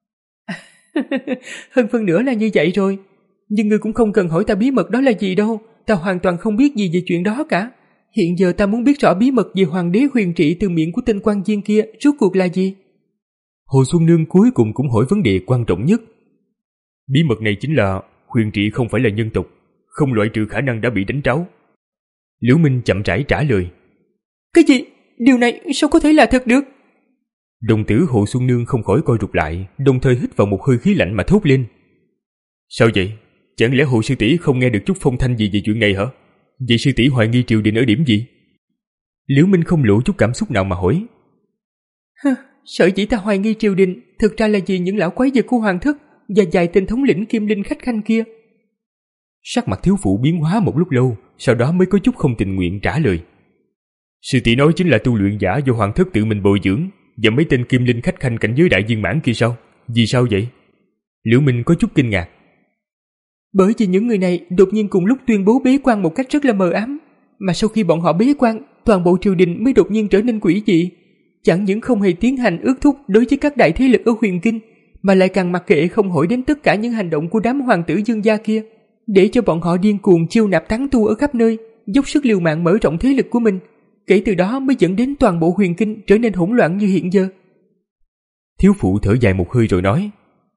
S4: Hơn phân nửa là như vậy rồi. Nhưng ngươi cũng không cần hỏi ta bí mật đó là gì đâu. Ta hoàn toàn không biết gì về chuyện đó cả. Hiện giờ ta muốn biết rõ bí mật về hoàng đế Huyền Trị từ miệng của tên quan viên kia rốt cuộc là gì.
S2: Hồ Xuân Nương cuối cùng cũng hỏi vấn đề quan trọng nhất. Bí mật này chính là Huyền Trị không phải là nhân tộc, không loại trừ khả năng đã bị đánh tráo. Liễu Minh chậm rãi trả lời:
S4: Cái gì? Điều này sao có thể là thật được?
S2: Đồng tử Hồ Xuân Nương không khỏi coi rụt lại, đồng thời hít vào một hơi khí lạnh mà thốt lên. Sao vậy? Chẳng lẽ Hồ sư tỷ không nghe được chút phong thanh gì về chuyện này hả? Vậy sư tỷ hoài nghi triều đình ở điểm gì? Liễu Minh không lộ chút cảm xúc nào mà hỏi.
S4: Hơ, sở dĩ ta hoài nghi triều đình thực ra là vì những lão quái vật của hoàng thất và vài tên thống lĩnh Kim Linh khách khanh kia.
S2: Sắc mặt thiếu phụ biến hóa một lúc lâu, sau đó mới có chút không tình nguyện trả lời. Sư tỷ nói chính là tu luyện giả do hoàng thất tự mình bồi dưỡng và mấy tên Kim Linh khách khanh cảnh giới đại viên mãn kia sao? Vì sao vậy? Liễu Minh có chút kinh ngạc.
S4: Bởi vì những người này đột nhiên cùng lúc tuyên bố bế quan một cách rất là mờ ám, mà sau khi bọn họ bế quan, toàn bộ triều đình mới đột nhiên trở nên quỷ dị. Chẳng những không hề tiến hành ước thúc đối với các đại thế lực ở Huyền Kinh, mà lại càng mặc kệ không hỏi đến tất cả những hành động của đám hoàng tử Dương gia kia, để cho bọn họ điên cuồng chiêu nạp tán tu ở khắp nơi, dốc sức liều mạng mở rộng thế lực của mình. Kể từ đó mới dẫn đến toàn bộ Huyền Kinh trở nên hỗn loạn như hiện giờ.
S2: Thiếu phụ thở dài một hơi rồi nói.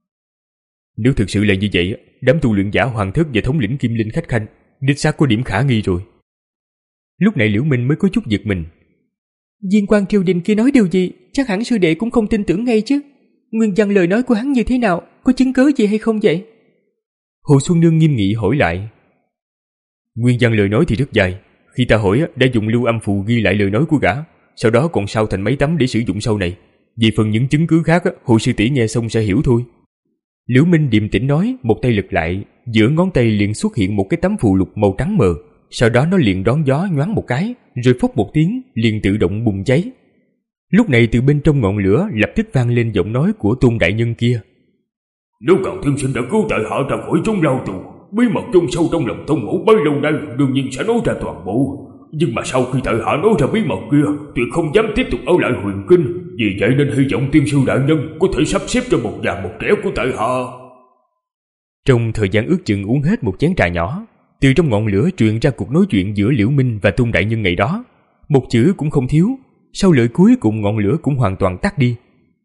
S2: Nếu thực sự là như vậy, đám tu luyện giả hoàng thất và thống lĩnh Kim Linh khách khanh đích xác có điểm khả nghi rồi. Lúc này Liễu Minh mới có chút giật mình.
S4: Viên quan triều đình kia nói điều gì, chắc hẳn sư đệ cũng không tin tưởng ngay chứ. Nguyên văn lời nói của hắn như thế nào, có chứng cớ gì hay không vậy?
S2: Hồ Xuân Nương nghiêm nghị hỏi lại. Nguyên văn lời nói thì rất dài. Khi ta hỏi đã dùng lưu âm phù ghi lại lời nói của gã, sau đó còn sao thành mấy tấm để sử dụng sau này. Vì phần những chứng cứ khác, Hồ sư tỷ nghe xong sẽ hiểu thôi. Liễu Minh điềm tĩnh nói, một tay lật lại, giữa ngón tay liền xuất hiện một cái tấm phù lục màu trắng mờ, sau đó nó liền đón gió nhoáng một cái, rồi phốc một tiếng, liền tự động bùng cháy. Lúc này từ bên trong ngọn lửa lập tức vang lên giọng nói của Tôn đại nhân kia.
S3: Nếu Càn Tiên Sinh đã cứu tại hạ ra khỏi chốn lao tù, bí mật chôn sâu trong lòng tông mẫu bấy lâu nay đương nhiên sẽ nói ra toàn bộ. Nhưng mà sau khi tại hạ nói ra bí mật kia, tuyệt không dám tiếp tục ở lại Huyền Kinh. Vì vậy nên hy vọng Tiên sư đại nhân có thể sắp xếp cho một già một trẻ của tại hạ.
S2: Trong thời gian ước chừng uống hết một chén trà nhỏ, từ trong ngọn lửa truyền ra cuộc nói chuyện giữa Liễu Minh và Tôn đại nhân ngày đó. Một chữ cũng không thiếu, sau lời cuối cùng ngọn lửa cũng hoàn toàn tắt đi.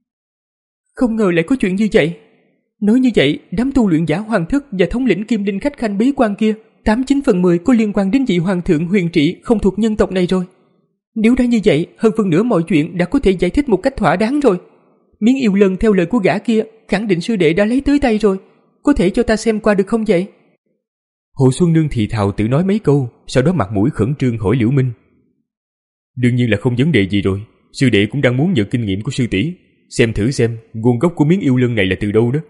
S4: Không ngờ lại có chuyện như vậy. Nói như vậy, đám tu luyện giả hoàng thất và thống lĩnh Kim Linh khách khanh bế quan kia tám chín phần mười có liên quan đến vị hoàng thượng huyền trị không thuộc nhân tộc này rồi. Nếu đã như vậy, hơn phần nửa mọi chuyện đã có thể giải thích một cách thỏa đáng rồi. Miếng yêu lân theo lời của gã kia khẳng định sư đệ đã lấy tới tay rồi. Có thể cho ta xem qua được không vậy?
S2: Hồ Xuân Nương thì thào tự nói mấy câu, sau đó mặt mũi khẩn trương hỏi Liễu Minh. Đương nhiên là không vấn đề gì rồi, sư đệ cũng đang muốn nhờ kinh nghiệm của sư tỷ, xem thử xem nguồn gốc của miếng yêu lân này là từ đâu đó.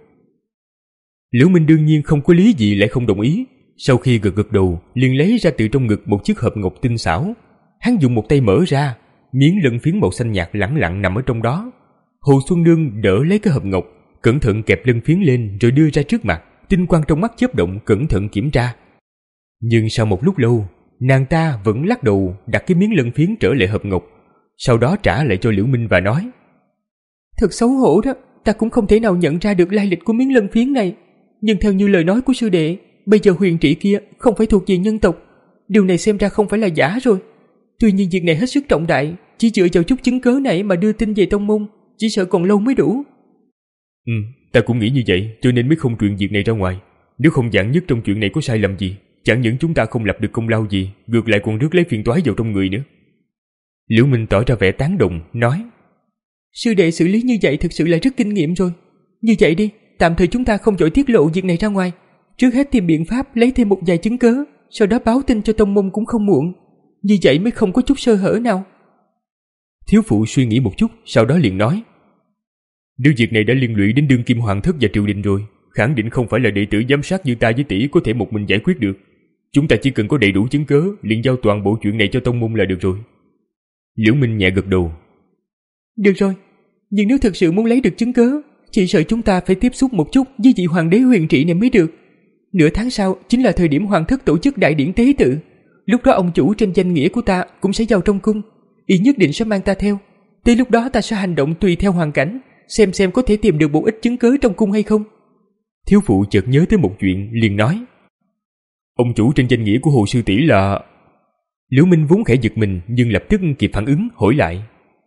S2: Liễu Minh đương nhiên không có lý gì lại không đồng ý. Sau khi gật gật đầu, liền lấy ra từ trong ngực một chiếc hộp ngọc tinh xảo. Hắn dùng một tay mở ra, miếng lân phiến màu xanh nhạt lẳng lặng nằm ở trong đó. Hồ Xuân Nương đỡ lấy cái hộp ngọc, cẩn thận kẹp lân phiến lên rồi đưa ra trước mặt, tinh quang trong mắt chớp động cẩn thận kiểm tra. Nhưng sau một lúc lâu, nàng ta vẫn lắc đầu đặt cái miếng lân phiến trở lại hộp ngọc, sau đó trả lại cho Liễu Minh và nói:
S4: Thật xấu hổ đó, ta cũng không thể nào nhận ra được lai lịch của miếng lân phiến này. Nhưng theo như lời nói của sư đệ, bây giờ huyền trị kia không phải thuộc về nhân tộc. Điều này xem ra không phải là giả rồi. Tuy nhiên việc này hết sức trọng đại, chỉ dựa vào chút chứng cớ này mà đưa tin về tông môn, chỉ sợ còn lâu mới đủ.
S2: Ừ, ta cũng nghĩ như vậy, cho nên mới không truyền việc này ra ngoài. Nếu không vạn nhất trong chuyện này có sai lầm gì, chẳng những chúng ta không lập được công lao gì, ngược lại còn rước lấy phiền toái vào trong người nữa. Liễu Minh tỏ ra vẻ tán đồng, nói:
S4: Sư đệ xử lý như vậy thực sự là rất kinh nghiệm rồi. Như vậy đi, tạm thời chúng ta không vội tiết lộ việc này ra ngoài. Trước hết tìm biện pháp lấy thêm một vài chứng cớ, sau đó báo tin cho tông môn cũng không muộn. Như vậy mới không có chút sơ hở nào.
S2: Thiếu phụ suy nghĩ một chút, sau đó liền nói: Nếu việc này đã liên lụy đến đương kim hoàng thất và triều đình rồi, khẳng định không phải là đệ tử giám sát như ta với tỷ có thể một mình giải quyết được. Chúng ta chỉ cần có đầy đủ chứng cớ, liền giao toàn bộ chuyện này cho tông môn là được rồi. Liễu Minh nhẹ gật đầu.
S4: Được rồi, nhưng nếu thực sự muốn lấy được chứng cớ, chỉ sợ chúng ta phải tiếp xúc một chút với vị hoàng đế huyền trị này mới được. Nửa tháng sau chính là thời điểm hoàng thất tổ chức đại điển tế tự. Lúc đó ông chủ trên danh nghĩa của ta cũng sẽ vào trong cung, y nhất định sẽ mang ta theo. Tới lúc đó ta sẽ hành động tùy theo hoàn cảnh, xem xem có thể tìm được một ít chứng cứ trong cung hay không.
S2: Thiếu phụ chợt nhớ tới một chuyện, liền nói: Ông chủ trên danh nghĩa của Hồ sư tỷ là... Liễu Minh vốn khẽ giật mình, nhưng lập tức kịp phản ứng hỏi lại: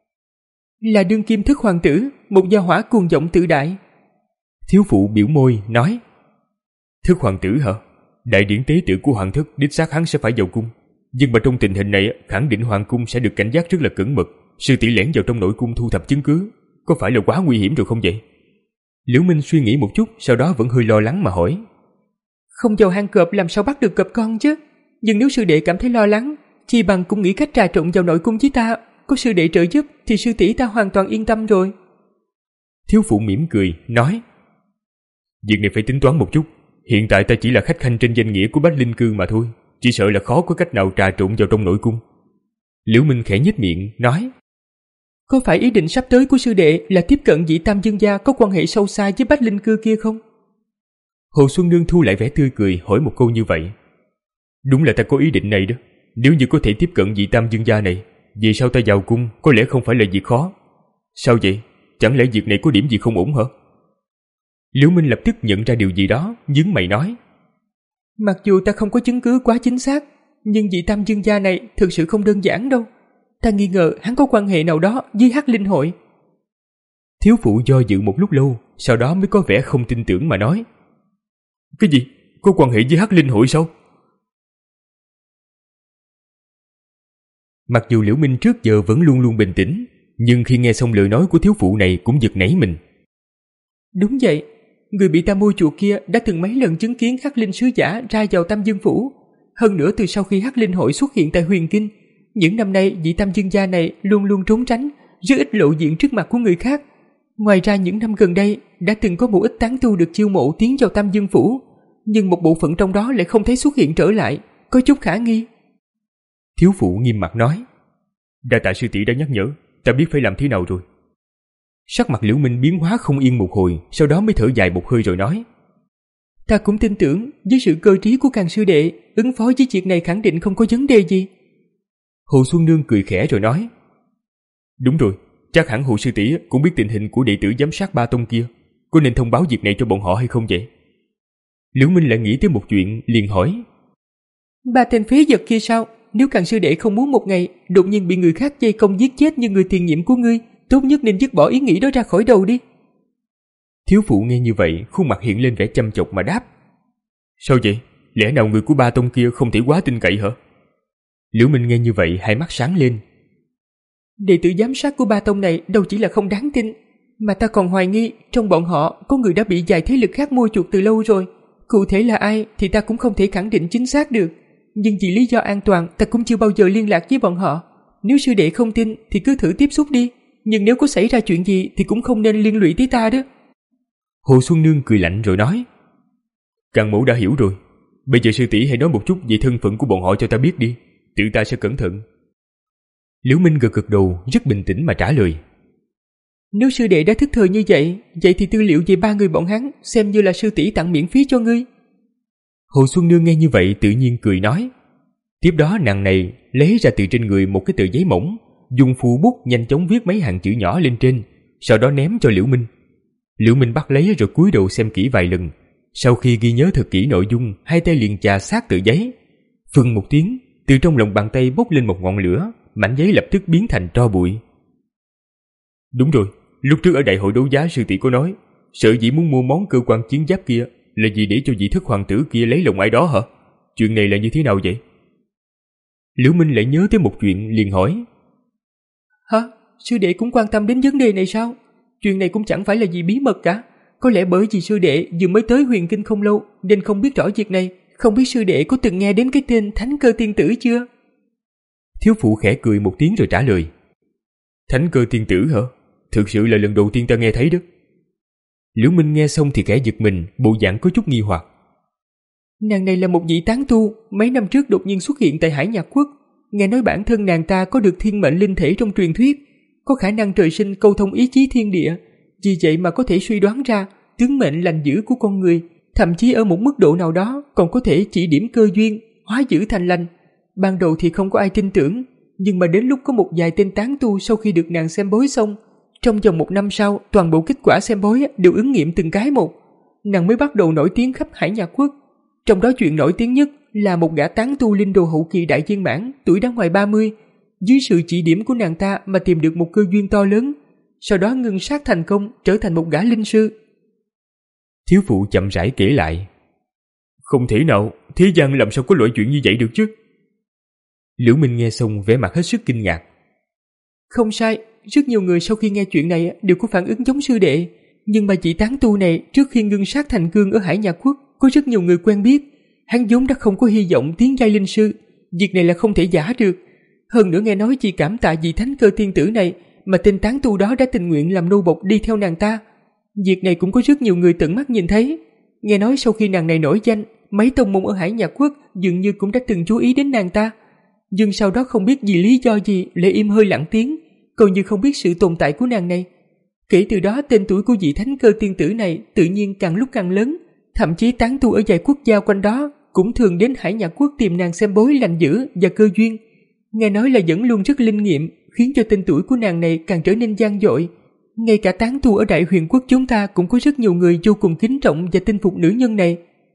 S4: Là đương kim thức hoàng tử, một gia hỏa cuồng vọng tự đại.
S2: Thiếu phụ biểu môi nói: Thức hoàng tử hả? Đại điển tế tự của hoàng thất đích xác hắn sẽ phải vào cung, nhưng mà trong tình hình này khẳng định hoàng cung sẽ được cảnh giác rất là cẩn mật. Sư tỷ lẻn vào trong nội cung thu thập chứng cứ, có phải là quá nguy hiểm rồi không vậy? Liễu Minh suy nghĩ một chút, sau đó vẫn hơi lo lắng mà hỏi.
S4: Không vào hang cọp làm sao bắt được cọp con chứ? Nhưng nếu sư đệ cảm thấy lo lắng, chi bằng cũng nghĩ cách trà trộn vào nội cung với ta. Có sư đệ trợ giúp thì sư tỷ ta hoàn toàn yên tâm rồi.
S2: Thiếu phụ mỉm cười, nói. Việc này phải tính toán một chút. Hiện tại ta chỉ là khách khanh trên danh nghĩa của Bách Linh Cư mà thôi. Chỉ sợ là khó có cách nào trà trộn vào trong nội cung. Liễu Minh khẽ nhếch miệng, nói.
S4: Có phải ý định sắp tới của sư đệ là tiếp cận vị Tam Dương gia có quan hệ sâu xa với Bách Linh Cư kia không?
S2: Hồ Xuân Nương thu lại vẻ tươi cười, hỏi một câu như vậy. Đúng là ta có ý định này đó. Nếu như có thể tiếp cận vị Tam Dương gia này, vì sao ta vào cung có lẽ không phải là việc khó. Sao vậy? Chẳng lẽ việc này có điểm gì không ổn hả? Liễu Minh lập tức nhận ra điều gì đó, nhướng mày nói.
S4: Mặc dù ta không có chứng cứ quá chính xác, nhưng vị Tam Dương gia này thực sự không đơn giản đâu. Ta nghi ngờ hắn có quan hệ nào đó với Hắc Linh hội.
S2: Thiếu phụ do dự một lúc lâu, sau đó mới có vẻ không tin tưởng mà nói. Cái gì? Có quan hệ với Hắc Linh hội sao? Mặc dù Liễu Minh trước giờ vẫn luôn luôn bình tĩnh, nhưng khi nghe xong lời nói của thiếu phụ này cũng giật nảy mình.
S4: Đúng vậy, người bị ta mua chuộc kia đã từng mấy lần chứng kiến Hắc Linh sứ giả ra vào Tam Dương phủ. Hơn nữa từ sau khi Hắc Linh hội xuất hiện tại Huyền Kinh, những năm nay vị Tam Dương gia này luôn luôn trốn tránh, rất ít lộ diện trước mặt của người khác. Ngoài ra những năm gần đây đã từng có một ít tán tu được chiêu mộ tiến vào Tam Dương phủ, nhưng một bộ phận trong đó lại không thấy xuất hiện trở lại, có chút khả nghi.
S2: Thiếu phụ nghiêm mặt nói. Đa tạ sư tỷ đã nhắc nhở, ta biết phải làm thế nào rồi. Sắc mặt Liễu Minh biến hóa không yên một hồi, sau đó mới thở dài một hơi rồi nói.
S4: Ta cũng tin tưởng với sự cơ trí của Càn sư đệ, ứng phó với chuyện này khẳng định không có vấn đề gì.
S2: Hồ Xuân Nương cười khẽ rồi nói. Đúng rồi, chắc hẳn Hồ sư tỷ cũng biết tình hình của đệ tử giám sát ba tông kia, có nên thông báo việc này cho bọn họ hay không vậy? Liễu Minh lại nghĩ tới một chuyện, liền hỏi.
S4: Ba tên phế vật kia sao? Nếu Càn sư đệ không muốn một ngày đột nhiên bị người khác vây công giết chết như người tiền nhiệm của ngươi, tốt nhất nên dứt bỏ ý nghĩ đó ra khỏi đầu đi.
S2: Thiếu phụ nghe như vậy, khuôn mặt hiện lên vẻ chăm chọc mà đáp. Sao vậy? Lẽ nào người của ba tông kia không thể quá tin cậy hả? Liễu Minh nghe như vậy, hai mắt sáng lên.
S4: Đệ tử giám sát của ba tông này đâu chỉ là không đáng tin, mà ta còn hoài nghi trong bọn họ có người đã bị vài thế lực khác mua chuộc từ lâu rồi. Cụ thể là ai thì ta cũng không thể khẳng định chính xác được, nhưng vì lý do an toàn ta cũng chưa bao giờ liên lạc với bọn họ. Nếu sư đệ không tin thì cứ thử tiếp xúc đi, nhưng nếu có xảy ra chuyện gì thì cũng không nên liên lụy tới ta đó.
S2: Hồ Xuân Nương cười lạnh rồi nói. Càn mẫu đã hiểu rồi, bây giờ sư tỷ hãy nói một chút về thân phận của bọn họ cho ta biết đi, tự ta sẽ cẩn thận. Liễu Minh gật gật đầu, rất bình tĩnh mà trả lời.
S4: Nếu sư đệ đã thức thời như vậy, vậy thì tư liệu về ba người bọn hắn xem như là sư tỷ tặng miễn phí cho ngươi.
S2: Hồ Xuân Nương nghe như vậy tự nhiên cười nói. Tiếp đó nàng này lấy ra từ trên người một cái tờ giấy mỏng, dùng phù bút nhanh chóng viết mấy hàng chữ nhỏ lên trên, sau đó ném cho Liễu Minh. Liễu Minh bắt lấy rồi cúi đầu xem kỹ vài lần. Sau khi ghi nhớ thật kỹ nội dung, hai tay liền chà sát tờ giấy. Phừng một tiếng, từ trong lòng bàn tay bốc lên một ngọn lửa, mảnh giấy lập tức biến thành tro bụi. Đúng rồi, lúc trước ở đại hội đấu giá sư tỷ có nói, sợ dĩ muốn mua món cơ quan chiến giáp kia là vì để cho vị thất hoàng tử kia lấy lòng ai đó hả? Chuyện này là như thế nào vậy? Liễu Minh lại nhớ tới một chuyện, liền hỏi.
S4: Hả? Sư đệ cũng quan tâm đến vấn đề này sao? Chuyện này cũng chẳng phải là gì bí mật cả. Có lẽ bởi vì sư đệ vừa mới tới Huyền Kinh không lâu nên không biết rõ việc này. Không biết sư đệ có từng nghe đến cái tên Thánh Cơ Tiên Tử chưa?
S2: Thiếu phụ khẽ cười một tiếng rồi trả lời. Thánh Cơ Tiên Tử hả? Thực sự là lần đầu tiên ta nghe thấy đó. Liễu Minh nghe xong thì khẽ giật mình, bộ dạng có chút nghi hoặc.
S4: Nàng này là một vị tán tu, mấy năm trước đột nhiên xuất hiện tại Hải Nhạc Quốc. Nghe nói bản thân nàng ta có được thiên mệnh linh thể trong truyền thuyết, có khả năng trời sinh câu thông ý chí thiên địa. Vì vậy mà có thể suy đoán ra tướng mệnh lành dữ của con người, thậm chí ở một mức độ nào đó còn có thể chỉ điểm cơ duyên, hóa dữ thành lành. Ban đầu thì không có ai tin tưởng, nhưng mà đến lúc có một vài tên tán tu sau khi được nàng xem bói xong, trong vòng một năm sau toàn bộ kết quả xem bói đều ứng nghiệm từng cái một, nàng mới bắt đầu nổi tiếng khắp Hải Nhạc Quốc. Trong đó chuyện nổi tiếng nhất là một gã tán tu linh đồ hậu kỳ đại viên mãn, tuổi đã ngoài ba mươi, dưới sự chỉ điểm của nàng ta mà tìm được một cơ duyên to lớn, sau đó ngưng sát thành công, trở thành một gã linh sư.
S2: Thiếu phụ chậm rãi kể lại. Không thể nào, thế gian làm sao có loại chuyện như vậy được chứ? Liễu Minh nghe xong vẻ mặt hết sức kinh ngạc.
S4: Không sai, rất nhiều người sau khi nghe chuyện này đều có phản ứng giống sư đệ. Nhưng mà vị tán tu này trước khi ngưng sát thành cương ở Hải Nhạc Quốc có rất nhiều người quen biết. Hắn vốn đã không có hy vọng tiến giai linh sư, việc này là không thể giả được. Hơn nữa nghe nói chỉ cảm tạ vị thánh cơ tiên tử này mà tên tán tu đó đã tình nguyện làm nô bộc đi theo nàng ta. Việc này cũng có rất nhiều người tận mắt nhìn thấy. Nghe nói sau khi nàng này nổi danh, mấy tông môn ở Hải Nhạc Quốc dường như cũng đã từng chú ý đến nàng ta. Nhưng sau đó không biết vì lý do gì lại im hơi lặng tiếng, coi như không biết sự tồn tại của nàng này. Kể từ đó tên tuổi của vị thánh cơ tiên tử này tự nhiên càng lúc càng lớn. Thậm chí tán tu ở vài quốc gia quanh đó cũng thường đến Hải Nhạc Quốc tìm nàng xem bói lành dữ và cơ duyên. Nghe nói là vẫn luôn rất linh nghiệm, khiến cho tên tuổi của nàng này càng trở nên vang dội. Ngay cả tán tu ở Đại Huyền Quốc chúng ta cũng có rất nhiều người vô cùng kính trọng và tin phục nữ nhân này.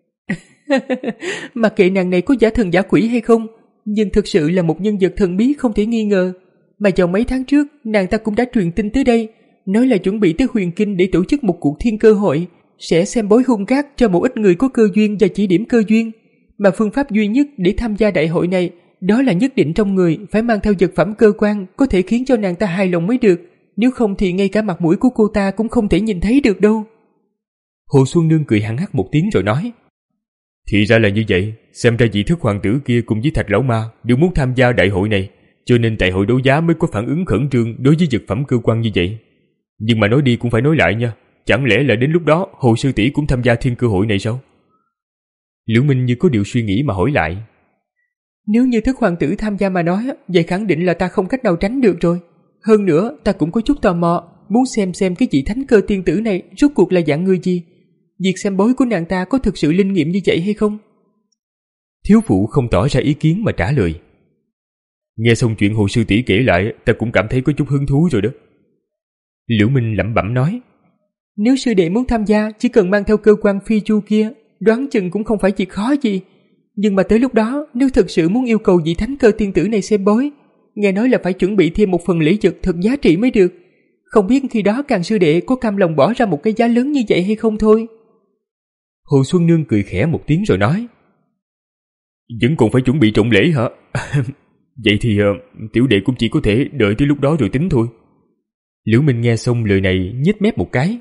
S4: Mặc kệ nàng này có giả thần giả quỷ hay không, nhưng thực sự là một nhân vật thần bí không thể nghi ngờ. Mà vào mấy tháng trước, nàng ta cũng đã truyền tin tới đây, nói là chuẩn bị tới Huyền Kinh để tổ chức một cuộc thiên cơ hội, sẽ xem bói hung cát cho một ít người có cơ duyên và chỉ điểm cơ duyên. Mà phương pháp duy nhất để tham gia đại hội này, đó là nhất định trong người phải mang theo vật phẩm cơ quan có thể khiến cho nàng ta hài lòng mới được. Nếu không thì ngay cả mặt mũi của cô ta cũng không thể nhìn thấy được đâu.
S2: Hồ Xuân Nương cười hăng hắc một tiếng rồi nói: Thì ra là như vậy, xem ra vị thức hoàng tử kia cùng với Thạch Lão Ma đều muốn tham gia đại hội này, cho nên tại hội đấu giá mới có phản ứng khẩn trương đối với vật phẩm cơ quan như vậy. Nhưng mà nói đi cũng phải nói lại nha, chẳng lẽ là đến lúc đó Hồ sư tỷ cũng tham gia thiên cơ hội này sao? Liễu Minh như có điều suy nghĩ mà hỏi lại:
S4: Nếu như thức hoàng tử tham gia mà nói, vậy khẳng định là ta không cách nào tránh được rồi. Hơn nữa ta cũng có chút tò mò, muốn xem xem cái vị thánh cơ tiên tử này rốt cuộc là dạng người gì. Việc xem bói của nàng ta có thực sự linh nghiệm như vậy hay không?
S2: Thiếu phụ không tỏ ra ý kiến mà trả lời: Nghe xong chuyện Hồ sư tỷ kể lại, ta cũng cảm thấy có chút hứng thú rồi đó. Liễu Minh lẩm bẩm nói:
S4: Nếu sư đệ muốn tham gia, chỉ cần mang theo cơ quan phi chu kia, đoán chừng cũng không phải việc khó gì. Nhưng mà tới lúc đó, nếu thực sự muốn yêu cầu vị thánh cơ tiên tử này xem bói, nghe nói là phải chuẩn bị thêm một phần lễ vật thật giá trị mới được. Không biết khi đó Càn sư đệ có cam lòng bỏ ra một cái giá lớn như vậy hay không thôi.
S2: Hồ Xuân Nương cười khẽ một tiếng rồi nói: Vẫn còn phải chuẩn bị trọng lễ hả? Vậy thì uh, tiểu đệ cũng chỉ có thể đợi tới lúc đó rồi tính thôi. Liễu Minh nghe xong lời này nhếch mép một cái.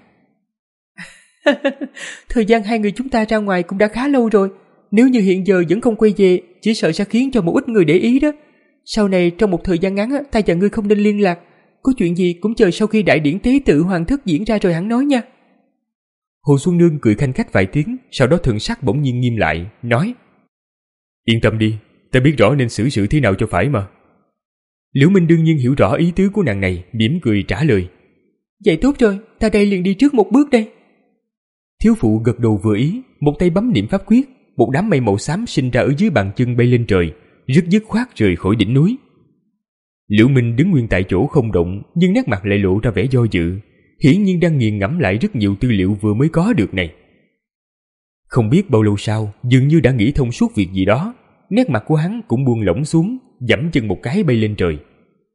S4: Thời gian hai người chúng ta ra ngoài cũng đã khá lâu rồi. Nếu như hiện giờ vẫn không quay về, chỉ sợ sẽ khiến cho một ít người để ý đó. Sau này trong một thời gian ngắn ta và ngươi không nên liên lạc. Có chuyện gì cũng chờ sau khi đại điển tế tự hoàng thất diễn ra rồi hẳn nói nha.
S2: Hồ Xuân Nương cười khanh khách vài tiếng, sau đó thần sắc bỗng nhiên nghiêm lại, nói: Yên tâm đi, ta biết rõ nên xử sự thế nào cho phải mà. Liễu Minh đương nhiên hiểu rõ ý tứ của nàng này, mỉm cười trả lời:
S4: Vậy tốt rồi, ta đây liền đi trước một bước đây.
S2: Thiếu phụ gật đầu vừa ý, một tay bấm niệm pháp quyết, một đám mây màu xám sinh ra ở dưới bàn chân bay lên trời, rất dứt khoát rời khỏi đỉnh núi. Liễu Minh đứng nguyên tại chỗ không động, nhưng nét mặt lại lộ ra vẻ do dự, hiển nhiên đang nghiền ngẫm lại rất nhiều tư liệu vừa mới có được này. Không biết bao lâu sau, dường như đã nghĩ thông suốt việc gì đó, nét mặt của hắn cũng buông lỏng xuống, giẫm chân một cái bay lên trời.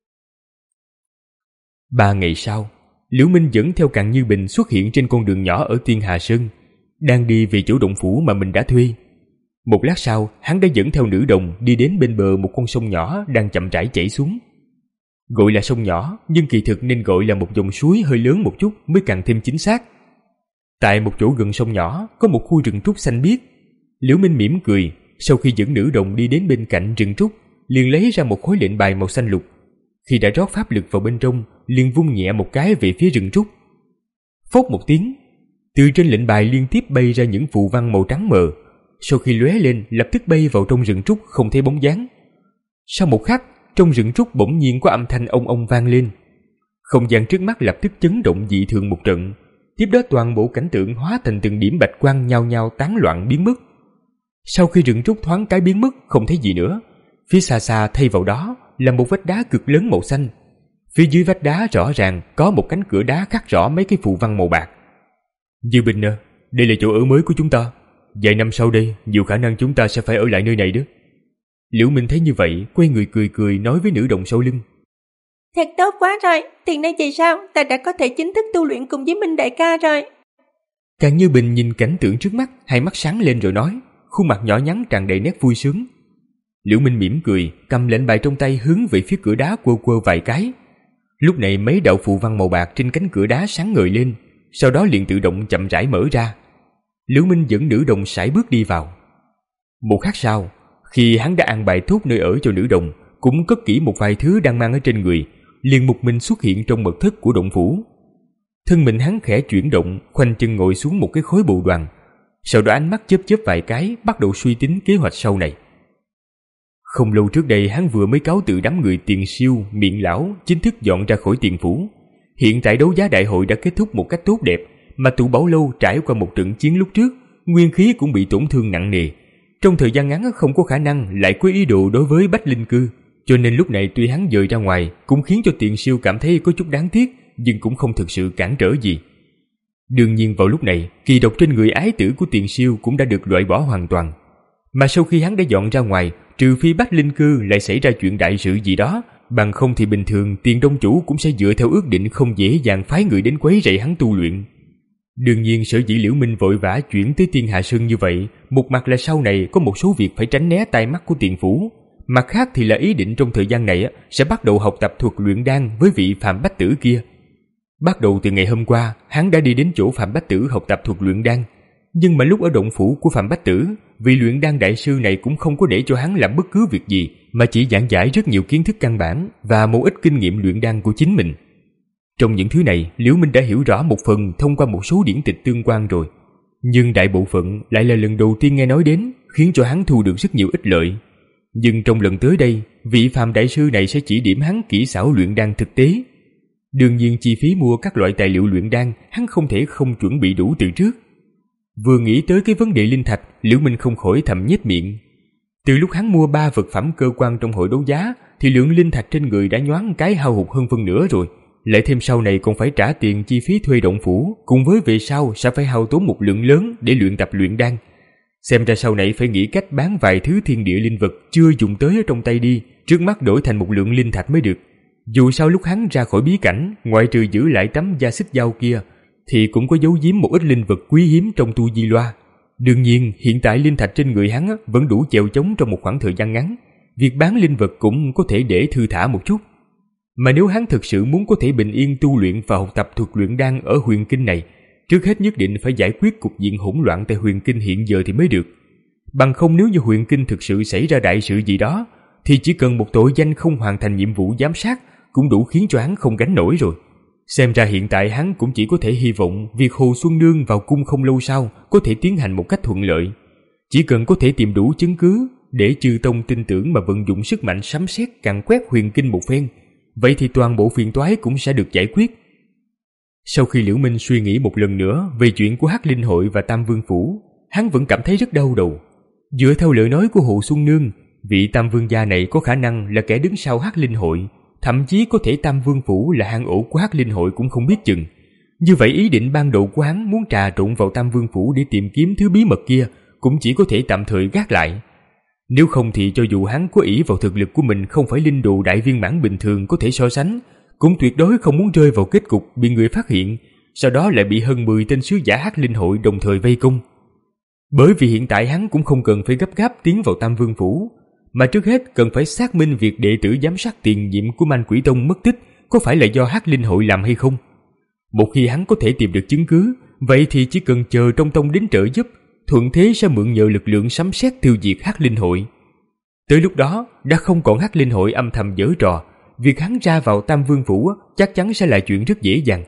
S2: Ba ngày sau, Liễu Minh dẫn theo Càn Như Bình xuất hiện trên con đường nhỏ ở Tiên Hà Sơn, đang đi về chỗ động phủ mà mình đã thuê. Một lát sau, hắn đã dẫn theo nữ đồng đi đến bên bờ một con sông nhỏ đang chậm rãi chảy xuống. Gọi là sông nhỏ, nhưng kỳ thực nên gọi là một dòng suối hơi lớn một chút mới càng thêm chính xác. Tại một chỗ gần sông nhỏ có một khu rừng trúc xanh biếc. Liễu Minh mỉm cười, sau khi dẫn nữ đồng đi đến bên cạnh rừng trúc, liền lấy ra một khối lệnh bài màu xanh lục. Khi đã rót pháp lực vào bên trong, liền vung nhẹ một cái về phía rừng trúc. Phốc một tiếng, từ trên lệnh bài liên tiếp bay ra những phù văn màu trắng mờ. Sau khi lóe lên, lập tức bay vào trong rừng trúc không thấy bóng dáng. Sau một khắc, trong rừng trúc bỗng nhiên có âm thanh ông ông vang lên. Không gian trước mắt lập tức chấn động dị thường một trận. Tiếp đó toàn bộ cảnh tượng hóa thành từng điểm bạch quang nhao nhao tán loạn biến mất. Sau khi rừng trúc thoáng cái biến mất không thấy gì nữa, phía xa xa thay vào đó là một vách đá cực lớn màu xanh. Phía dưới vách đá rõ ràng có một cánh cửa đá khắc rõ mấy cái phù văn màu bạc. Như Bình à, đây là chỗ ở mới của chúng ta. Vài năm sau đây, nhiều khả năng chúng ta sẽ phải ở lại nơi này đó. Liễu Minh thấy như vậy, quay người cười cười nói với nữ đồng sau lưng:
S5: Thật tốt quá rồi, tiền nay về sau, ta đã có thể chính thức tu luyện cùng với Minh đại ca rồi.
S2: Càn Như Bình nhìn cảnh tượng trước mắt, hai mắt sáng lên rồi nói, khuôn mặt nhỏ nhắn tràn đầy nét vui sướng. Liễu Minh mỉm cười, cầm lệnh bài trong tay hướng về phía cửa đá quơ quơ vài cái. Lúc này mấy đạo phù văn màu bạc trên cánh cửa đá sáng ngời lên, sau đó liền tự động chậm rãi mở ra. Liễu Minh dẫn nữ đồng sải bước đi vào. Một khắc sau, khi hắn đã an bài tốt nơi ở cho nữ đồng, cũng cất kỹ một vài thứ đang mang ở trên người, liền một mình xuất hiện trong mật thất của động phủ. Thân mình hắn khẽ chuyển động, khoanh chân ngồi xuống một cái khối bồ đoàn, sau đó ánh mắt chớp chớp vài cái, bắt đầu suy tính kế hoạch sau này. Không lâu trước đây hắn vừa mới cáo từ đám người Tiền Siêu, Miệng Lão chính thức dọn ra khỏi Tiền Phủ. Hiện tại đấu giá đại hội đã kết thúc một cách tốt đẹp, mà Tụ Bảo Lâu trải qua một trận chiến lúc trước, nguyên khí cũng bị tổn thương nặng nề. Trong thời gian ngắn không có khả năng lại có ý đồ đối với Bách Linh Cư, cho nên lúc này tuy hắn dời ra ngoài cũng khiến cho Tiền Siêu cảm thấy có chút đáng tiếc, nhưng cũng không thực sự cản trở gì. Đương nhiên vào lúc này, kỳ độc trên người ái tử của Tiền Siêu cũng đã được loại bỏ hoàn toàn. Mà sau khi hắn đã dọn ra ngoài, trừ phi Bách Linh Cư lại xảy ra chuyện đại sự gì đó, bằng không thì bình thường Tiền Đông Chủ cũng sẽ dựa theo ước định không dễ dàng phái người đến quấy rầy hắn tu luyện. Đương nhiên sở dĩ Liễu Minh vội vã chuyển tới Tiên Hạ Sơn như vậy, một mặt là sau này có một số việc phải tránh né tai mắt của Tiền Phủ, mặt khác thì là ý định trong thời gian này sẽ bắt đầu học tập thuật luyện đan với vị Phạm Bách Tử kia. Bắt đầu từ ngày hôm qua, hắn đã đi đến chỗ Phạm Bách Tử học tập thuật luyện đan, nhưng mà lúc ở động phủ của Phạm Bách Tử, vị luyện đan đại sư này cũng không có để cho hắn làm bất cứ việc gì, mà chỉ giảng giải rất nhiều kiến thức căn bản và một ít kinh nghiệm luyện đan của chính mình. Trong những thứ này, Liễu Minh đã hiểu rõ một phần thông qua một số điển tịch tương quan rồi, nhưng đại bộ phận lại là lần đầu tiên nghe nói đến, khiến cho hắn thu được rất nhiều ích lợi. Nhưng trong lần tới đây, vị Phạm đại sư này sẽ chỉ điểm hắn kỹ xảo luyện đan thực tế. Đương nhiên chi phí mua các loại tài liệu luyện đan, hắn không thể không chuẩn bị đủ từ trước. Vừa nghĩ tới cái vấn đề linh thạch, Liễu Minh không khỏi thầm nhếch miệng. Từ lúc hắn mua ba vật phẩm cơ quan trong hội đấu giá, thì lượng linh thạch trên người đã nhoáng cái hao hụt hơn phân nửa rồi. Lại thêm sau này còn phải trả tiền chi phí thuê động phủ, cùng với về sau sẽ phải hao tốn một lượng lớn để luyện tập luyện đan. Xem ra sau này phải nghĩ cách bán vài thứ thiên địa linh vật chưa dùng tới ở trong tay đi, trước mắt đổi thành một lượng linh thạch mới được. Dù sao lúc hắn ra khỏi bí cảnh, ngoại trừ giữ lại tấm da xích dao kia, thì cũng có giấu giếm một ít linh vật quý hiếm trong tu di loa. Đương nhiên, hiện tại linh thạch trên người hắn vẫn đủ chèo chống trong một khoảng thời gian ngắn. Việc bán linh vật cũng có thể để thư thả một chút. Mà nếu hắn thực sự muốn có thể bình yên tu luyện và học tập thuật luyện đan ở huyền kinh này, trước hết nhất định phải giải quyết cục diện hỗn loạn tại huyền kinh hiện giờ thì mới được. Bằng không nếu như huyền kinh thực sự xảy ra đại sự gì đó, thì chỉ cần một tội danh không hoàn thành nhiệm vụ giám sát cũng đủ khiến cho hắn không gánh nổi rồi. Xem ra hiện tại hắn cũng chỉ có thể hy vọng việc Hồ Xuân Nương vào cung không lâu sau có thể tiến hành một cách thuận lợi. Chỉ cần có thể tìm đủ chứng cứ để chư tông tin tưởng mà vận dụng sức mạnh sấm sét càn quét huyền kinh một phen, vậy thì toàn bộ phiền toái cũng sẽ được giải quyết. Sau khi Liễu Minh suy nghĩ một lần nữa về chuyện của Hắc Linh Hội và Tam Vương Phủ, hắn vẫn cảm thấy rất đau đầu. Dựa theo lời nói của Hồ Xuân Nương, vị Tam Vương gia này có khả năng là kẻ đứng sau Hắc Linh Hội, thậm chí có thể Tam Vương Phủ là hang ổ của Hắc Linh Hội cũng không biết chừng. Như vậy ý định ban đầu của hắn muốn trà trộn vào Tam Vương Phủ để tìm kiếm thứ bí mật kia cũng chỉ có thể tạm thời gác lại. Nếu không thì cho dù hắn có ỷ vào thực lực của mình không phải linh đồ đại viên mãn bình thường có thể so sánh, cũng tuyệt đối không muốn rơi vào kết cục bị người phát hiện, sau đó lại bị hơn mười tên sứ giả Hắc Linh Hội đồng thời vây công. Bởi vì hiện tại hắn cũng không cần phải gấp gáp tiến vào Tam Vương Phủ, mà trước hết cần phải xác minh việc đệ tử giám sát tiền nhiệm của Man Quỷ Tông mất tích có phải là do Hắc Linh Hội làm hay không. Một khi hắn có thể tìm được chứng cứ, vậy thì chỉ cần chờ trong tông đến trợ giúp, thuận thế sẽ mượn nhờ lực lượng sấm sét tiêu diệt Hắc Linh Hội. Tới lúc đó đã không còn Hắc Linh Hội âm thầm giở trò, việc hắn ra vào Tam Vương Phủ chắc chắn sẽ là chuyện rất dễ dàng.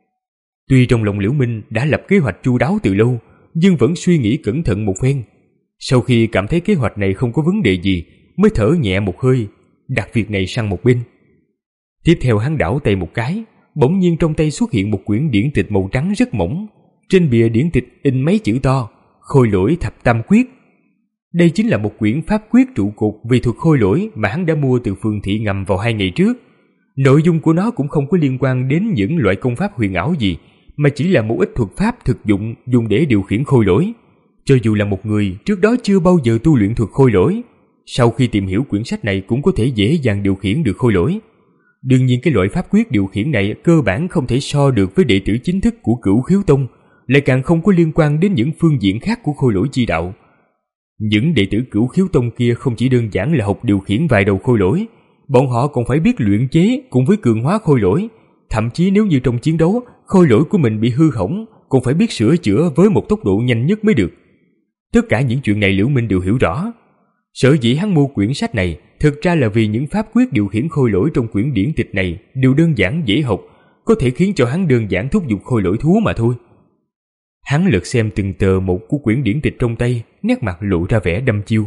S2: Tuy trong lòng Liễu Minh đã lập kế hoạch chu đáo từ lâu, nhưng vẫn suy nghĩ cẩn thận một phen. Sau khi cảm thấy kế hoạch này không có vấn đề gì, mới thở nhẹ một hơi, đặt việc này sang một bên. Tiếp theo hắn đảo tay một cái, bỗng nhiên trong tay xuất hiện một quyển điển tịch màu trắng rất mỏng. Trên bìa điển tịch in mấy chữ to: Khôi Lỗi Thập Tam Quyết. Đây chính là một quyển pháp quyết trụ cột về thuật khôi lỗi mà hắn đã mua từ Phương Thị Ngầm vào hai ngày trước. Nội dung của nó cũng không có liên quan đến những loại công pháp huyền ảo gì, mà chỉ là một ít thuật pháp thực dụng dùng để điều khiển khôi lỗi. Cho dù là một người trước đó chưa bao giờ tu luyện thuật khôi lỗi, sau khi tìm hiểu quyển sách này cũng có thể dễ dàng điều khiển được khôi lỗi. Đương nhiên cái loại pháp quyết điều khiển này cơ bản không thể so được với đệ tử chính thức của Cửu Khiếu Tông, lại càng không có liên quan đến những phương diện khác của khôi lỗi chi đạo. Những đệ tử Cửu Khiếu Tông kia không chỉ đơn giản là học điều khiển vài đầu khôi lỗi, bọn họ còn phải biết luyện chế cùng với cường hóa khôi lỗi. Thậm chí nếu như trong chiến đấu, khôi lỗi của mình bị hư hỏng, còn phải biết sửa chữa với một tốc độ nhanh nhất mới được. Tất cả những chuyện này Liễu Minh đều hiểu rõ. Sở dĩ hắn mua quyển sách này thực ra là vì những pháp quyết điều khiển khôi lỗi trong quyển điển tịch này đều đơn giản dễ học, có thể khiến cho hắn đơn giản thúc giục khôi lỗi thú mà thôi. Hắn lật xem từng tờ một của quyển điển tịch trong tay, nét mặt lộ ra vẻ đăm chiêu.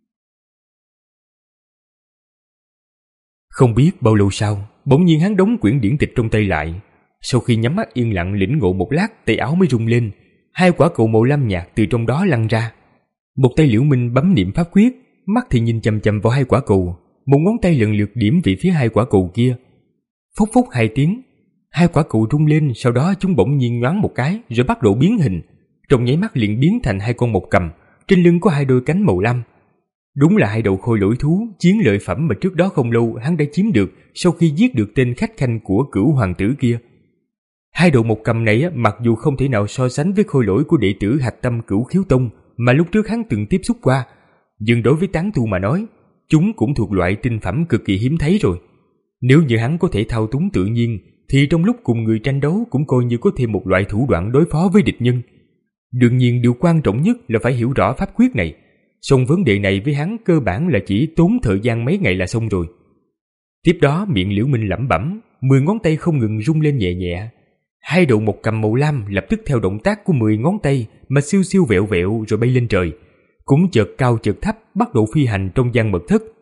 S2: Không biết bao lâu sau, bỗng nhiên hắn đóng quyển điển tịch trong tay lại. Sau khi nhắm mắt yên lặng lĩnh ngộ một lát, tay áo mới rung lên, hai quả cầu màu lam nhạt từ trong đó lăn ra. Một tay Liễu Minh bấm niệm pháp quyết, mắt thì nhìn chằm chằm vào hai quả cầu, một ngón tay lần lượt điểm về phía hai quả cầu kia. Phốc phốc hai tiếng, hai quả cầu rung lên, sau đó chúng bỗng nhiên nhoáng một cái rồi bắt đầu biến hình, trong nháy mắt liền biến thành hai con mộc cầm, trên lưng có hai đôi cánh màu lam. Đúng là hai đầu khôi lỗi thú, chiến lợi phẩm mà trước đó không lâu hắn đã chiếm được sau khi giết được tên khách khanh của Cửu hoàng tử kia. Hai đầu mộc cầm này mặc dù không thể nào so sánh với khôi lỗi của đệ tử Hạch Tâm Cửu Khiếu Tông mà lúc trước hắn từng tiếp xúc qua, nhưng đối với tán tu mà nói, chúng cũng thuộc loại tinh phẩm cực kỳ hiếm thấy rồi. Nếu như hắn có thể thao túng tự nhiên, thì trong lúc cùng người tranh đấu cũng coi như có thêm một loại thủ đoạn đối phó với địch nhân. Đương nhiên điều quan trọng nhất là phải hiểu rõ pháp quyết này, song vấn đề này với hắn cơ bản là chỉ tốn thời gian mấy ngày là xong rồi. Tiếp đó miệng Liễu Minh lẩm bẩm, mười ngón tay không ngừng rung lên nhẹ nhẹ. Hai đầu mộc cầm màu lam lập tức theo động tác của mười ngón tay mà siêu siêu vẹo vẹo rồi bay lên trời, cũng chợt cao chợt thấp bắt đầu phi hành trong gian mật thất.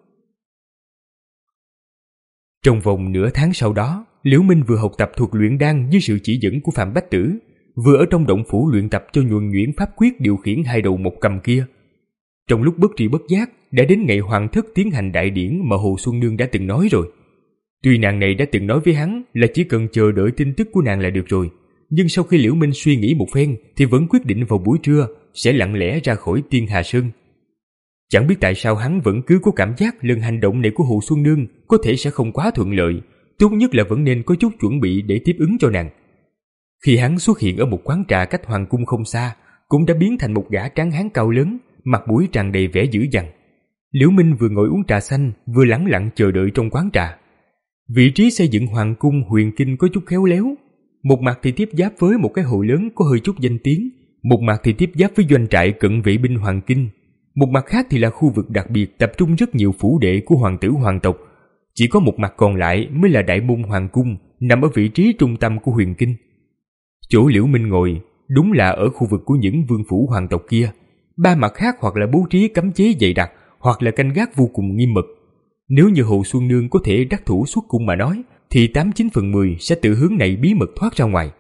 S2: Trong vòng nửa tháng sau đó, Liễu Minh vừa học tập thuật luyện đan dưới sự chỉ dẫn của Phạm Bách Tử, vừa ở trong động phủ luyện tập cho nhuần nhuyễn pháp quyết điều khiển hai đầu mộc cầm kia. Trong lúc bất tri bất giác, đã đến ngày hoàng thất tiến hành đại điển mà Hồ Xuân Nương đã từng nói rồi. Tuy nàng này đã từng nói với hắn là chỉ cần chờ đợi tin tức của nàng là được rồi, nhưng sau khi Liễu Minh suy nghĩ một phen thì vẫn quyết định vào buổi trưa sẽ lặng lẽ ra khỏi Tiên Hà Sơn. Chẳng biết tại sao hắn vẫn cứ có cảm giác lần hành động này của Hồ Xuân Nương có thể sẽ không quá thuận lợi, tốt nhất là vẫn nên có chút chuẩn bị để tiếp ứng cho nàng. Khi hắn xuất hiện ở một quán trà cách hoàng cung không xa, cũng đã biến thành một gã tráng hán cao lớn, mặt mũi tràn đầy vẻ dữ dằn. Liễu Minh vừa ngồi uống trà xanh, vừa lẳng lặng chờ đợi trong quán trà. Vị trí xây dựng hoàng cung huyền kinh có chút khéo léo, một mặt thì tiếp giáp với một cái hồ lớn có hơi chút danh tiếng, một mặt thì tiếp giáp với doanh trại cận vệ binh hoàng kinh, một mặt khác thì là khu vực đặc biệt tập trung rất nhiều phủ đệ của hoàng tử hoàng tộc. Chỉ có một mặt còn lại mới là đại môn hoàng cung, nằm ở vị trí trung tâm của huyền kinh. Chỗ Liễu Minh ngồi đúng là ở khu vực của những vương phủ hoàng tộc kia. Ba mặt khác hoặc là bố trí cấm chế dày đặc, hoặc là canh gác vô cùng nghiêm mật. Nếu như Hồ Xuân Nương có thể đắc thủ xuất cung mà nói, thì tám chín phần mười sẽ từ hướng này bí mật thoát ra ngoài.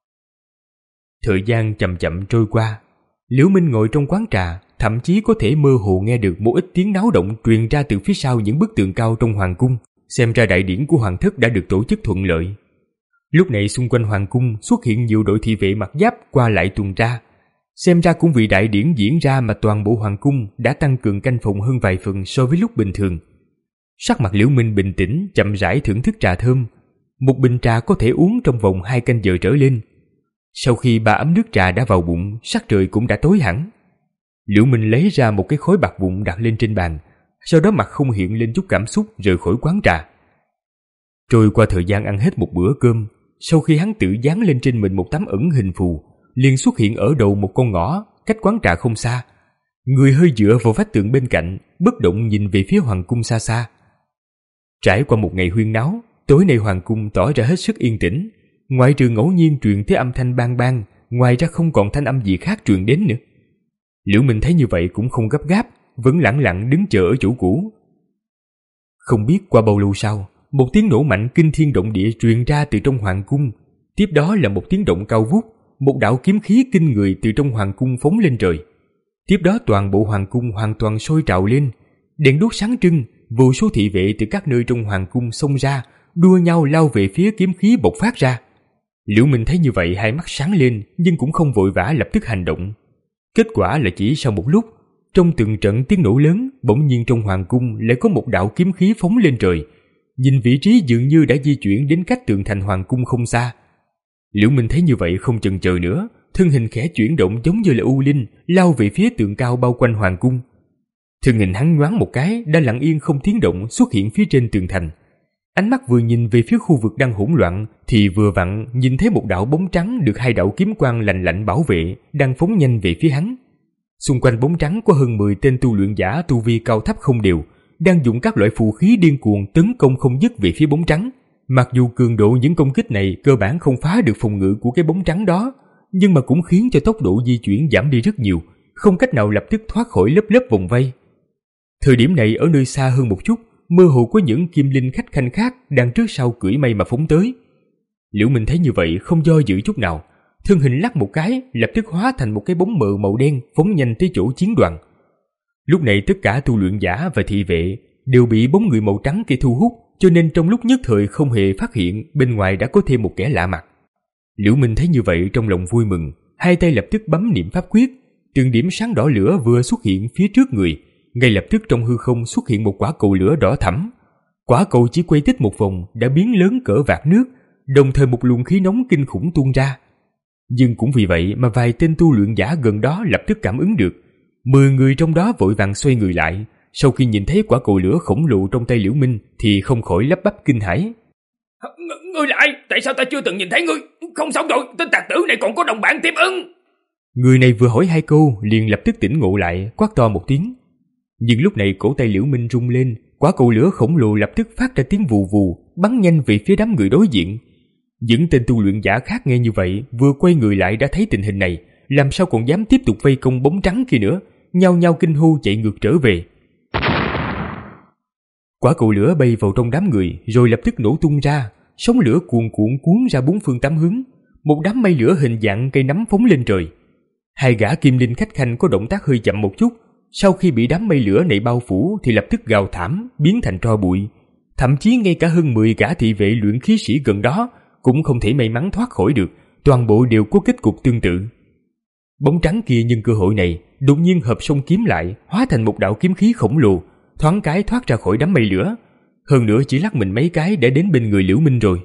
S2: Thời gian chậm chậm trôi qua, Liễu Minh ngồi trong quán trà, thậm chí có thể mơ hồ nghe được một ít tiếng náo động truyền ra từ phía sau những bức tường cao trong hoàng cung. Xem ra đại điển của hoàng thất đã được tổ chức thuận lợi. Lúc này xung quanh hoàng cung xuất hiện nhiều đội thị vệ mặc giáp qua lại tuần tra. Xem ra cũng vì đại điển diễn ra mà toàn bộ hoàng cung đã tăng cường canh phòng hơn vài phần so với lúc bình thường. Sắc mặt Liễu Minh bình tĩnh, chậm rãi thưởng thức trà thơm. Một bình trà có thể uống trong vòng hai canh giờ trở lên. Sau khi ba ấm nước trà đã vào bụng, sắc trời cũng đã tối hẳn. Liễu Minh lấy ra một cái khối bạc vụn đặt lên trên bàn, sau đó mặt không hiện lên chút cảm xúc rời khỏi quán trà. Trôi qua thời gian ăn hết một bữa cơm, sau khi hắn tự dán lên trên mình một tấm ẩn hình phù, liền xuất hiện ở đầu một con ngõ cách quán trà không xa. Người hơi dựa vào vách tường bên cạnh, bất động nhìn về phía hoàng cung xa xa. Trải qua một ngày huyên náo, tối nay hoàng cung tỏ ra hết sức yên tĩnh, ngoại trừ ngẫu nhiên truyền tới âm thanh bang bang, ngoài ra không còn thanh âm gì khác truyền đến nữa. Liễu Minh thấy như vậy cũng không gấp gáp, vẫn lẳng lặng đứng chờ ở chỗ cũ. Không biết qua bao lâu sau, một tiếng nổ mạnh kinh thiên động địa truyền ra từ trong hoàng cung. Tiếp đó là một tiếng động cao vút, một đạo kiếm khí kinh người từ trong hoàng cung phóng lên trời. Tiếp đó toàn bộ hoàng cung hoàn toàn sôi trào lên, đèn đuốc sáng trưng, vô số thị vệ từ các nơi trong hoàng cung xông ra, đua nhau lao về phía kiếm khí bộc phát ra. Liễu Minh thấy như vậy hai mắt sáng lên, nhưng cũng không vội vã lập tức hành động. Kết quả là chỉ sau một lúc, trong từng trận tiếng nổ lớn, bỗng nhiên trong hoàng cung lại có một đạo kiếm khí phóng lên trời. Nhìn vị trí dường như đã di chuyển đến cách tường thành hoàng cung không xa. Liễu Minh thấy như vậy không chần chờ nữa, thân hình khẽ chuyển động giống như là u linh, lao về phía tường cao bao quanh hoàng cung. Thân hình hắn nhoáng một cái đã lặng yên không tiếng động xuất hiện phía trên tường thành. Ánh mắt vừa nhìn về phía khu vực đang hỗn loạn thì vừa vặn nhìn thấy một đạo bóng trắng được hai đạo kiếm quang lạnh lạnh bảo vệ đang phóng nhanh về phía hắn. Xung quanh bóng trắng có hơn mười tên tu luyện giả tu vi cao thấp không đều, đang dùng các loại phù khí điên cuồng tấn công không dứt về phía bóng trắng. Mặc dù cường độ những công kích này cơ bản không phá được phòng ngự của cái bóng trắng đó, nhưng mà cũng khiến cho tốc độ di chuyển giảm đi rất nhiều, không cách nào lập tức thoát khỏi lớp lớp vòng vây. Thời điểm này ở nơi xa hơn một chút, mơ hồ có những kim linh khách khanh khác đang trước sau cưỡi mây mà phóng tới. Liễu Minh thấy như vậy không do dự chút nào, thân hình lắc một cái lập tức hóa thành một cái bóng mờ màu đen phóng nhanh tới chỗ chiến đoàn. Lúc này tất cả tu luyện giả và thị vệ đều bị bóng người màu trắng kia thu hút, cho nên trong lúc nhất thời không hề phát hiện bên ngoài đã có thêm một kẻ lạ mặt. Liễu Minh thấy như vậy trong lòng vui mừng, hai tay lập tức bấm niệm pháp quyết, từng điểm sáng đỏ lửa vừa xuất hiện phía trước người, ngay lập tức trong hư không xuất hiện một quả cầu lửa đỏ thẫm. Quả cầu chỉ quay tích một vòng đã biến lớn cỡ vạt nước, đồng thời một luồng khí nóng kinh khủng tuôn ra. Nhưng cũng vì vậy mà vài tên tu luyện giả gần đó lập tức cảm ứng được. Mười người trong đó vội vàng xoay người lại, sau khi nhìn thấy quả cầu lửa khổng lồ trong tay Liễu Minh thì không khỏi lắp bắp kinh hãi.
S3: Ng- Ngươi là ai? Tại sao ta chưa từng nhìn thấy ngươi? Không xong rồi, tên tặc tử này còn có đồng bạn tiếp ứng.
S2: Người này vừa hỏi hai câu liền lập tức tỉnh ngộ lại, quát to một tiếng. Nhưng lúc này cổ tay Liễu Minh rung lên, quả cầu lửa khổng lồ lập tức phát ra tiếng vù vù, bắn nhanh về phía đám người đối diện. Những tên tu luyện giả khác nghe như vậy, vừa quay người lại đã thấy tình hình này, làm sao còn dám tiếp tục vây công bóng trắng kia nữa, nhao nhao kinh hô chạy ngược trở về. Quả cầu lửa bay vào trong đám người, rồi lập tức nổ tung ra, sóng lửa cuồn cuộn cuốn ra bốn phương tám hướng, một đám mây lửa hình dạng cây nắm phóng lên trời. Hai gã kim linh khách khanh có động tác hơi chậm một chút, sau khi bị đám mây lửa này bao phủ thì lập tức gào thảm, biến thành tro bụi. Thậm chí ngay cả hơn mười gã thị vệ luyện khí sĩ gần đó cũng không thể may mắn thoát khỏi được, toàn bộ đều có kết cục tương tự. Bóng trắng kia nhân cơ hội này, đột nhiên hợp song kiếm lại, hóa thành một đạo kiếm khí khổng lồ, thoáng cái thoát ra khỏi đám mây lửa. Hơn nữa chỉ lắc mình mấy cái đã đến bên người Liễu Minh rồi.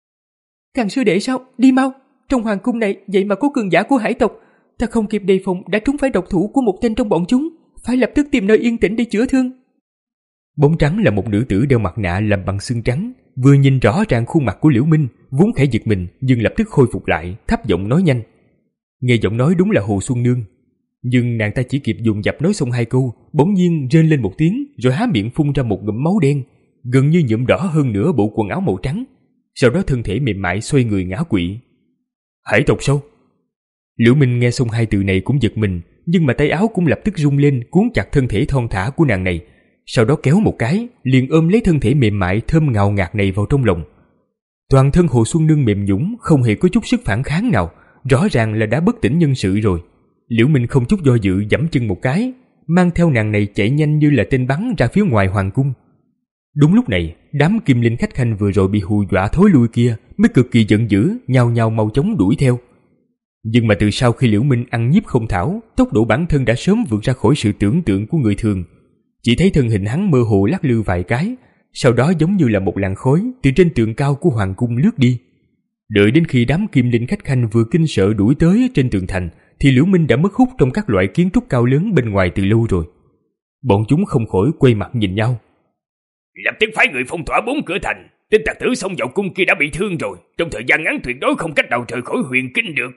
S4: Càng sư đệ sao? Đi mau! Trong hoàng cung này vậy mà có cường giả của hải tộc, ta không kịp đề phòng đã trúng phải độc thủ của một tên trong bọn chúng, phải lập tức tìm nơi yên tĩnh để chữa thương.
S2: Bóng trắng là một nữ tử đeo mặt nạ làm bằng xương trắng, vừa nhìn rõ ràng khuôn mặt của Liễu Minh, vốn khẽ giật mình nhưng lập tức khôi phục lại, thấp giọng nói nhanh. Nghe giọng nói đúng là Hồ Xuân Nương, nhưng nàng ta chỉ kịp dùng dập nói xong hai câu, bỗng nhiên rên lên một tiếng, rồi há miệng phun ra một ngụm máu đen, gần như nhuộm đỏ hơn nửa bộ quần áo màu trắng. Sau đó thân thể mềm mại xoay người ngã quỵ. Hải tộc sao? Liễu Minh nghe xong hai từ này cũng giật mình, nhưng mà tay áo cũng lập tức rung lên cuốn chặt thân thể thon thả của nàng này, sau đó kéo một cái, liền ôm lấy thân thể mềm mại thơm ngào ngạt này vào trong lòng. Toàn thân Hồ Xuân Nương mềm nhũn, không hề có chút sức phản kháng nào, rõ ràng là đã bất tỉnh nhân sự rồi. Liễu Minh không chút do dự giẫm chân một cái, mang theo nàng này chạy nhanh như là tên bắn ra phía ngoài hoàng cung. Đúng lúc này, đám kim linh khách khanh vừa rồi bị hù dọa thối lui kia mới cực kỳ giận dữ, nhao nhao mau chóng đuổi theo. Nhưng mà từ sau khi Liễu Minh ăn nhiếp không thảo, tốc độ bản thân đã sớm vượt ra khỏi sự tưởng tượng của người thường. Chỉ thấy thân hình hắn mơ hồ lắc lư vài cái, sau đó giống như là một làn khói từ trên tường cao của hoàng cung lướt đi. Đợi đến khi đám kim linh khách khanh vừa kinh sợ đuổi tới trên tường thành, thì Liễu Minh đã mất hút trong các loại kiến trúc cao lớn bên ngoài từ lâu rồi. Bọn chúng không khỏi quay mặt nhìn nhau.
S3: Lập tức phái người phong tỏa bốn cửa thành. Tên tặc tử xông vào cung kia đã bị thương rồi, trong thời gian ngắn tuyệt đối không cách nào rời khỏi huyền kinh được.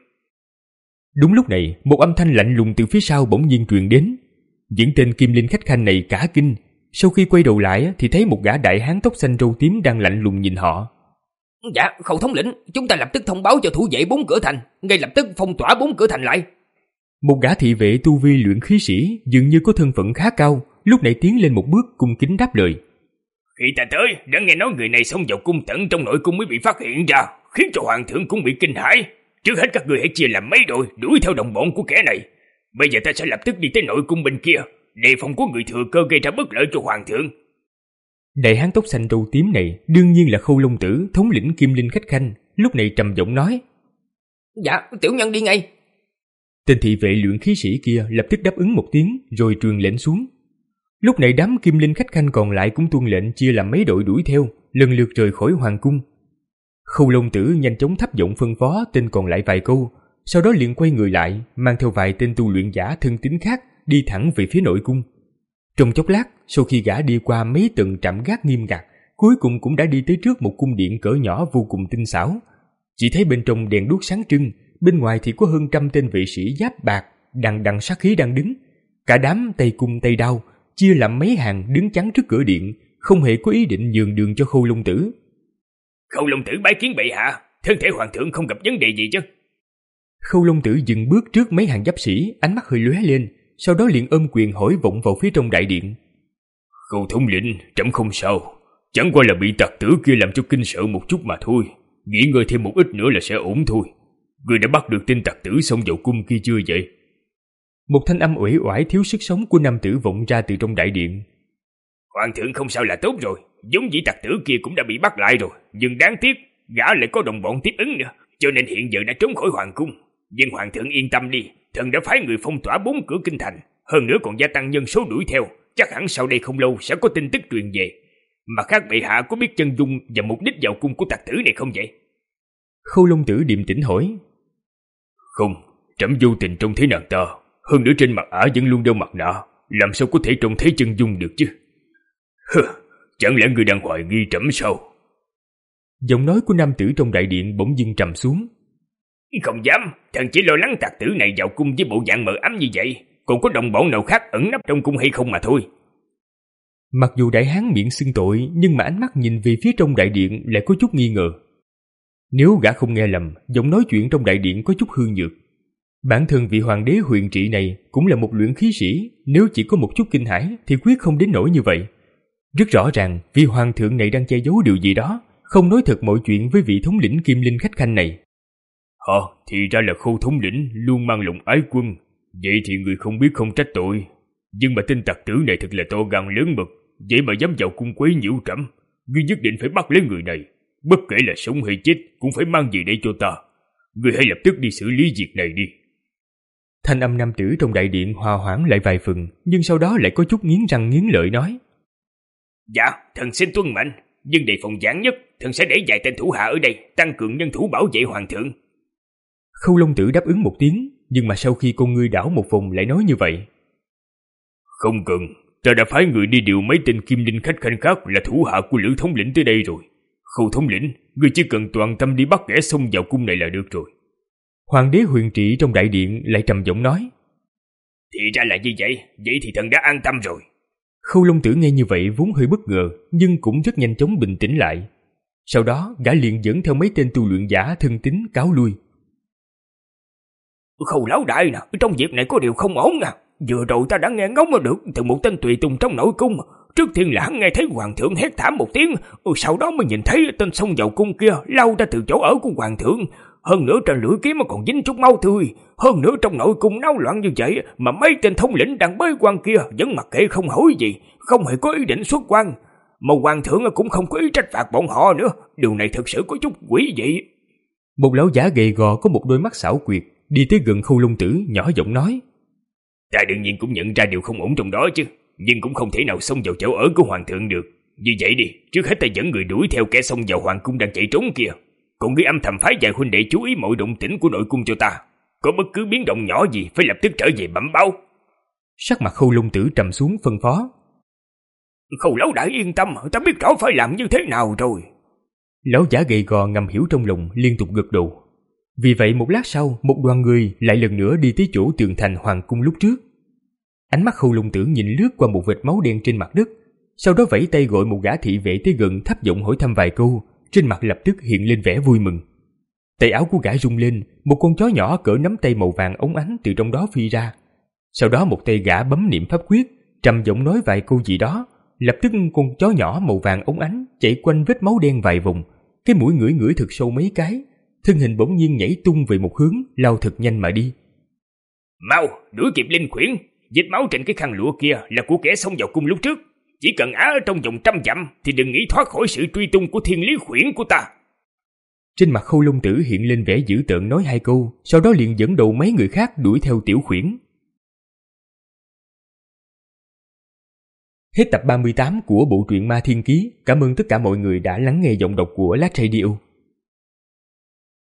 S2: Đúng lúc này, một âm thanh lạnh lùng từ phía sau bỗng nhiên truyền đến. Những tên kim linh khách khanh này cả kinh, sau khi quay đầu lại thì thấy một gã đại hán tóc xanh râu tím đang lạnh lùng nhìn họ.
S6: Dạ, Khâu thống lĩnh, chúng ta lập tức thông báo cho thủ vệ bốn cửa thành, ngay lập tức phong tỏa bốn cửa thành lại.
S2: Một gã thị vệ tu vi luyện khí sĩ dường như có thân phận khá cao, lúc này tiến lên một bước cung kính đáp lời.
S3: Khi ta tới, đã nghe nói người này xông vào cung tận trong nội cung mới bị phát hiện ra, khiến cho hoàng thượng cũng bị kinh hãi. Trước hết các người hãy chia làm mấy đội, đuổi theo đồng bọn của kẻ này. Bây giờ ta sẽ lập tức đi tới nội cung bên kia, đề phòng có người thừa cơ gây ra bất lợi cho hoàng thượng.
S2: Đại hán tóc xanh râu tím này đương nhiên là Khâu Long Tử, thống lĩnh kim linh khách khanh, lúc này trầm giọng nói.
S6: Dạ, tiểu nhân đi ngay.
S2: Tên thị vệ luyện khí sĩ kia lập tức đáp ứng một tiếng rồi truyền lệnh xuống. Lúc này đám kim linh khách khanh còn lại cũng tuân lệnh chia làm mấy đội đuổi theo, lần lượt rời khỏi hoàng cung. Khâu Long Tử nhanh chóng thấp giọng phân phó tên còn lại vài câu, sau đó liền quay người lại, mang theo vài tên tu luyện giả thân tín khác đi thẳng về phía nội cung. Trong chốc lát, sau khi gã đi qua mấy tầng trạm gác nghiêm ngặt, cuối cùng cũng đã đi tới trước một cung điện cỡ nhỏ vô cùng tinh xảo. Chỉ thấy bên trong đèn đuốc sáng trưng, bên ngoài thì có hơn trăm tên vệ sĩ giáp bạc, đằng đằng sát khí đang đứng. Cả đám tay cung tay đao, chia làm mấy hàng đứng chắn trước cửa điện, không hề có ý định nhường đường cho Khâu Long Tử.
S3: Khâu Long Tử bái kiến bệ hạ, thân thể hoàng thượng không gặp vấn đề gì chứ?
S2: Khâu Long Tử dừng bước trước mấy hàng giáp sĩ, ánh mắt hơi lóe lên, sau đó liền ôm quyền hỏi vọng vào phía trong đại điện.
S3: Khâu thống lĩnh, trẫm không sao, chẳng qua là bị tặc tử kia làm cho kinh sợ một chút mà thôi, nghỉ ngơi thêm một ít nữa là sẽ ổn thôi. Người đã bắt được tên tặc tử xông vào cung kia chưa vậy?
S2: Một thanh âm uể oải thiếu sức sống của nam tử vọng ra từ trong đại điện.
S3: Hoàng thượng không sao là tốt rồi, giống dĩ tặc tử kia cũng đã bị bắt lại rồi, nhưng đáng tiếc gã lại có đồng bọn tiếp ứng nữa, cho nên hiện giờ đã trốn khỏi hoàng cung. Nhưng hoàng thượng yên tâm đi, thần đã phái người phong tỏa bốn cửa kinh thành, hơn nữa còn gia tăng nhân số đuổi theo, chắc hẳn sau đây không lâu sẽ có tin tức truyền về. Mà khác bệ hạ có biết chân dung và mục đích vào cung của tặc tử này không vậy?
S2: Khâu Long Tử điềm tĩnh hỏi.
S3: Không, trẫm vô tình trông thấy nàng ta, hơn nữa trên mặt ả vẫn luôn đeo mặt nạ, làm sao có thể trông thấy chân dung được chứ? Hừ, chẳng lẽ người đang hoài nghi trẫm sao?
S2: Giọng nói của nam tử trong đại điện bỗng dưng trầm xuống.
S3: Không dám, thần chỉ lo lắng tặc tử này vào cung với bộ dạng mờ ám như vậy, còn có đồng bọn nào khác ẩn nấp trong cung hay không mà thôi.
S2: Mặc dù đại hán miệng xưng tội, nhưng mà ánh mắt nhìn về phía trong đại điện lại có chút nghi ngờ. Nếu gã không nghe lầm, giọng nói chuyện trong đại điện có chút hư nhược. Bản thân vị hoàng đế huyền trị này cũng là một luyện khí sĩ, nếu chỉ có một chút kinh hãi thì quyết không đến nỗi như vậy. Rất rõ ràng, vị hoàng thượng này đang che giấu điều gì đó, không nói thật mọi chuyện với vị thống lĩnh Kim Linh khách khanh này.
S3: Hả, thì ra là Khâu thống lĩnh luôn mang lòng ái quân, vậy thì người không biết không trách tội. Nhưng mà tên tặc tử này thật là to gan lớn mật, vậy mà dám vào cung quấy nhiễu trẫm, ngươi nhất định phải bắt lấy người này, bất kể là sống hay chết cũng phải mang về đây cho ta. Ngươi hãy lập tức đi xử lý việc này đi.
S2: Thanh âm nam tử trong đại điện hòa hoãn lại vài phần, nhưng sau đó lại có chút nghiến răng nghiến lợi nói.
S3: Dạ, thần xin tuân mệnh, nhưng đề phòng giản nhất, thần sẽ để vài tên thủ hạ ở đây, tăng cường nhân thủ bảo vệ hoàng thượng.
S2: Khâu Long Tử đáp ứng một tiếng, nhưng mà sau khi con ngươi đảo một vòng lại nói như vậy.
S3: Không cần, ta đã phái người đi điều mấy tên Kim Linh khách khanh khác là thủ hạ của Lữ thống lĩnh tới đây rồi. Khâu thống lĩnh, ngươi chỉ cần toàn tâm đi bắt kẻ xông vào cung này là được rồi.
S2: Hoàng đế huyền trị trong đại điện lại trầm giọng nói.
S3: Thì ra là như vậy, vậy thì thần đã an tâm rồi.
S2: Khâu Long Tử nghe như vậy vốn hơi bất ngờ, nhưng cũng rất nhanh chóng bình tĩnh lại. Sau đó gã liền dẫn theo mấy tên tu luyện giả thân tín cáo lui.
S3: Khâu lão đại nè, trong việc này có điều không ổn nè. Vừa rồi ta đã nghe ngóng được từ một tên tùy tùng trong nội cung. Trước tiên là hắn nghe thấy hoàng thượng hét thảm một tiếng, sau đó mới nhìn thấy tên xông vào cung kia lao ra từ chỗ ở của hoàng thượng. Hơn nữa trên lưỡi kiếm mà còn dính chút máu tươi. Hơn nữa trong nội cung náo loạn như vậy mà mấy tên thống lĩnh đang bới quan kia vẫn mặc kệ không hỏi gì, không hề có ý định xuất quan. Mà hoàng thượng cũng không có ý trách phạt bọn họ nữa. Điều này thực sự có chút quỷ dị.
S2: Một lão giả gầy gò có một đôi mắt xảo quyệt đi tới gần Khâu Long Tử, nhỏ giọng nói.
S3: Ta đương nhiên cũng nhận ra điều không ổn trong đó chứ, nhưng cũng không thể nào xông vào chỗ ở của hoàng thượng được. Như vậy đi, trước hết ta dẫn người đuổi theo kẻ xông vào hoàng cung đang chạy trốn kia, còn ngươi âm thầm phái vài huynh đệ chú ý mọi động tĩnh của nội cung cho ta. Có bất cứ biến động nhỏ gì phải lập tức trở về bẩm báo.
S2: Sắc mặt Khâu Long Tử trầm xuống phân phó.
S3: Khâu lão đại yên tâm, ta biết rõ phải làm như thế nào rồi.
S2: Lão giả gầy gò ngầm hiểu trong lòng, liên tục gật đầu. Vì vậy một lát sau, một đoàn người lại lần nữa đi tới chỗ tường thành hoàng cung lúc trước. Ánh mắt Khâu Long Tử nhìn lướt qua một vệt máu đen trên mặt đất, sau đó vẫy tay gọi một gã thị vệ tới gần thấp giọng hỏi thăm vài câu, trên mặt lập tức hiện lên vẻ vui mừng. Tay áo của gã rung lên, một con chó nhỏ cỡ nắm tay màu vàng óng ánh từ trong đó phi ra. Sau đó một tay gã bấm niệm pháp quyết, trầm giọng nói vài câu gì đó, lập tức con chó nhỏ màu vàng óng ánh chạy quanh vết máu đen vài vòng, cái mũi ngửi ngửi thật sâu mấy cái, thân hình bỗng nhiên nhảy tung về một hướng, lao thật nhanh mà đi.
S3: Mau, đuổi kịp Linh Khuyển, vết máu trên cái khăn lụa kia là của kẻ xông vào cung lúc trước. Chỉ cần á ở trong vòng trăm dặm thì đừng nghĩ thoát khỏi sự truy tung của Thiên Lý Khuyển của ta.
S2: Trên mặt Khâu Long Tử hiện lên vẻ dữ tợn nói hai câu, sau đó liền dẫn đầu mấy người khác đuổi theo Tiểu Khuyển. Hết tập ba mươi tám của bộ truyện Ma Thiên Ký. Cảm ơn tất cả mọi người đã lắng nghe giọng đọc của Lát Radio.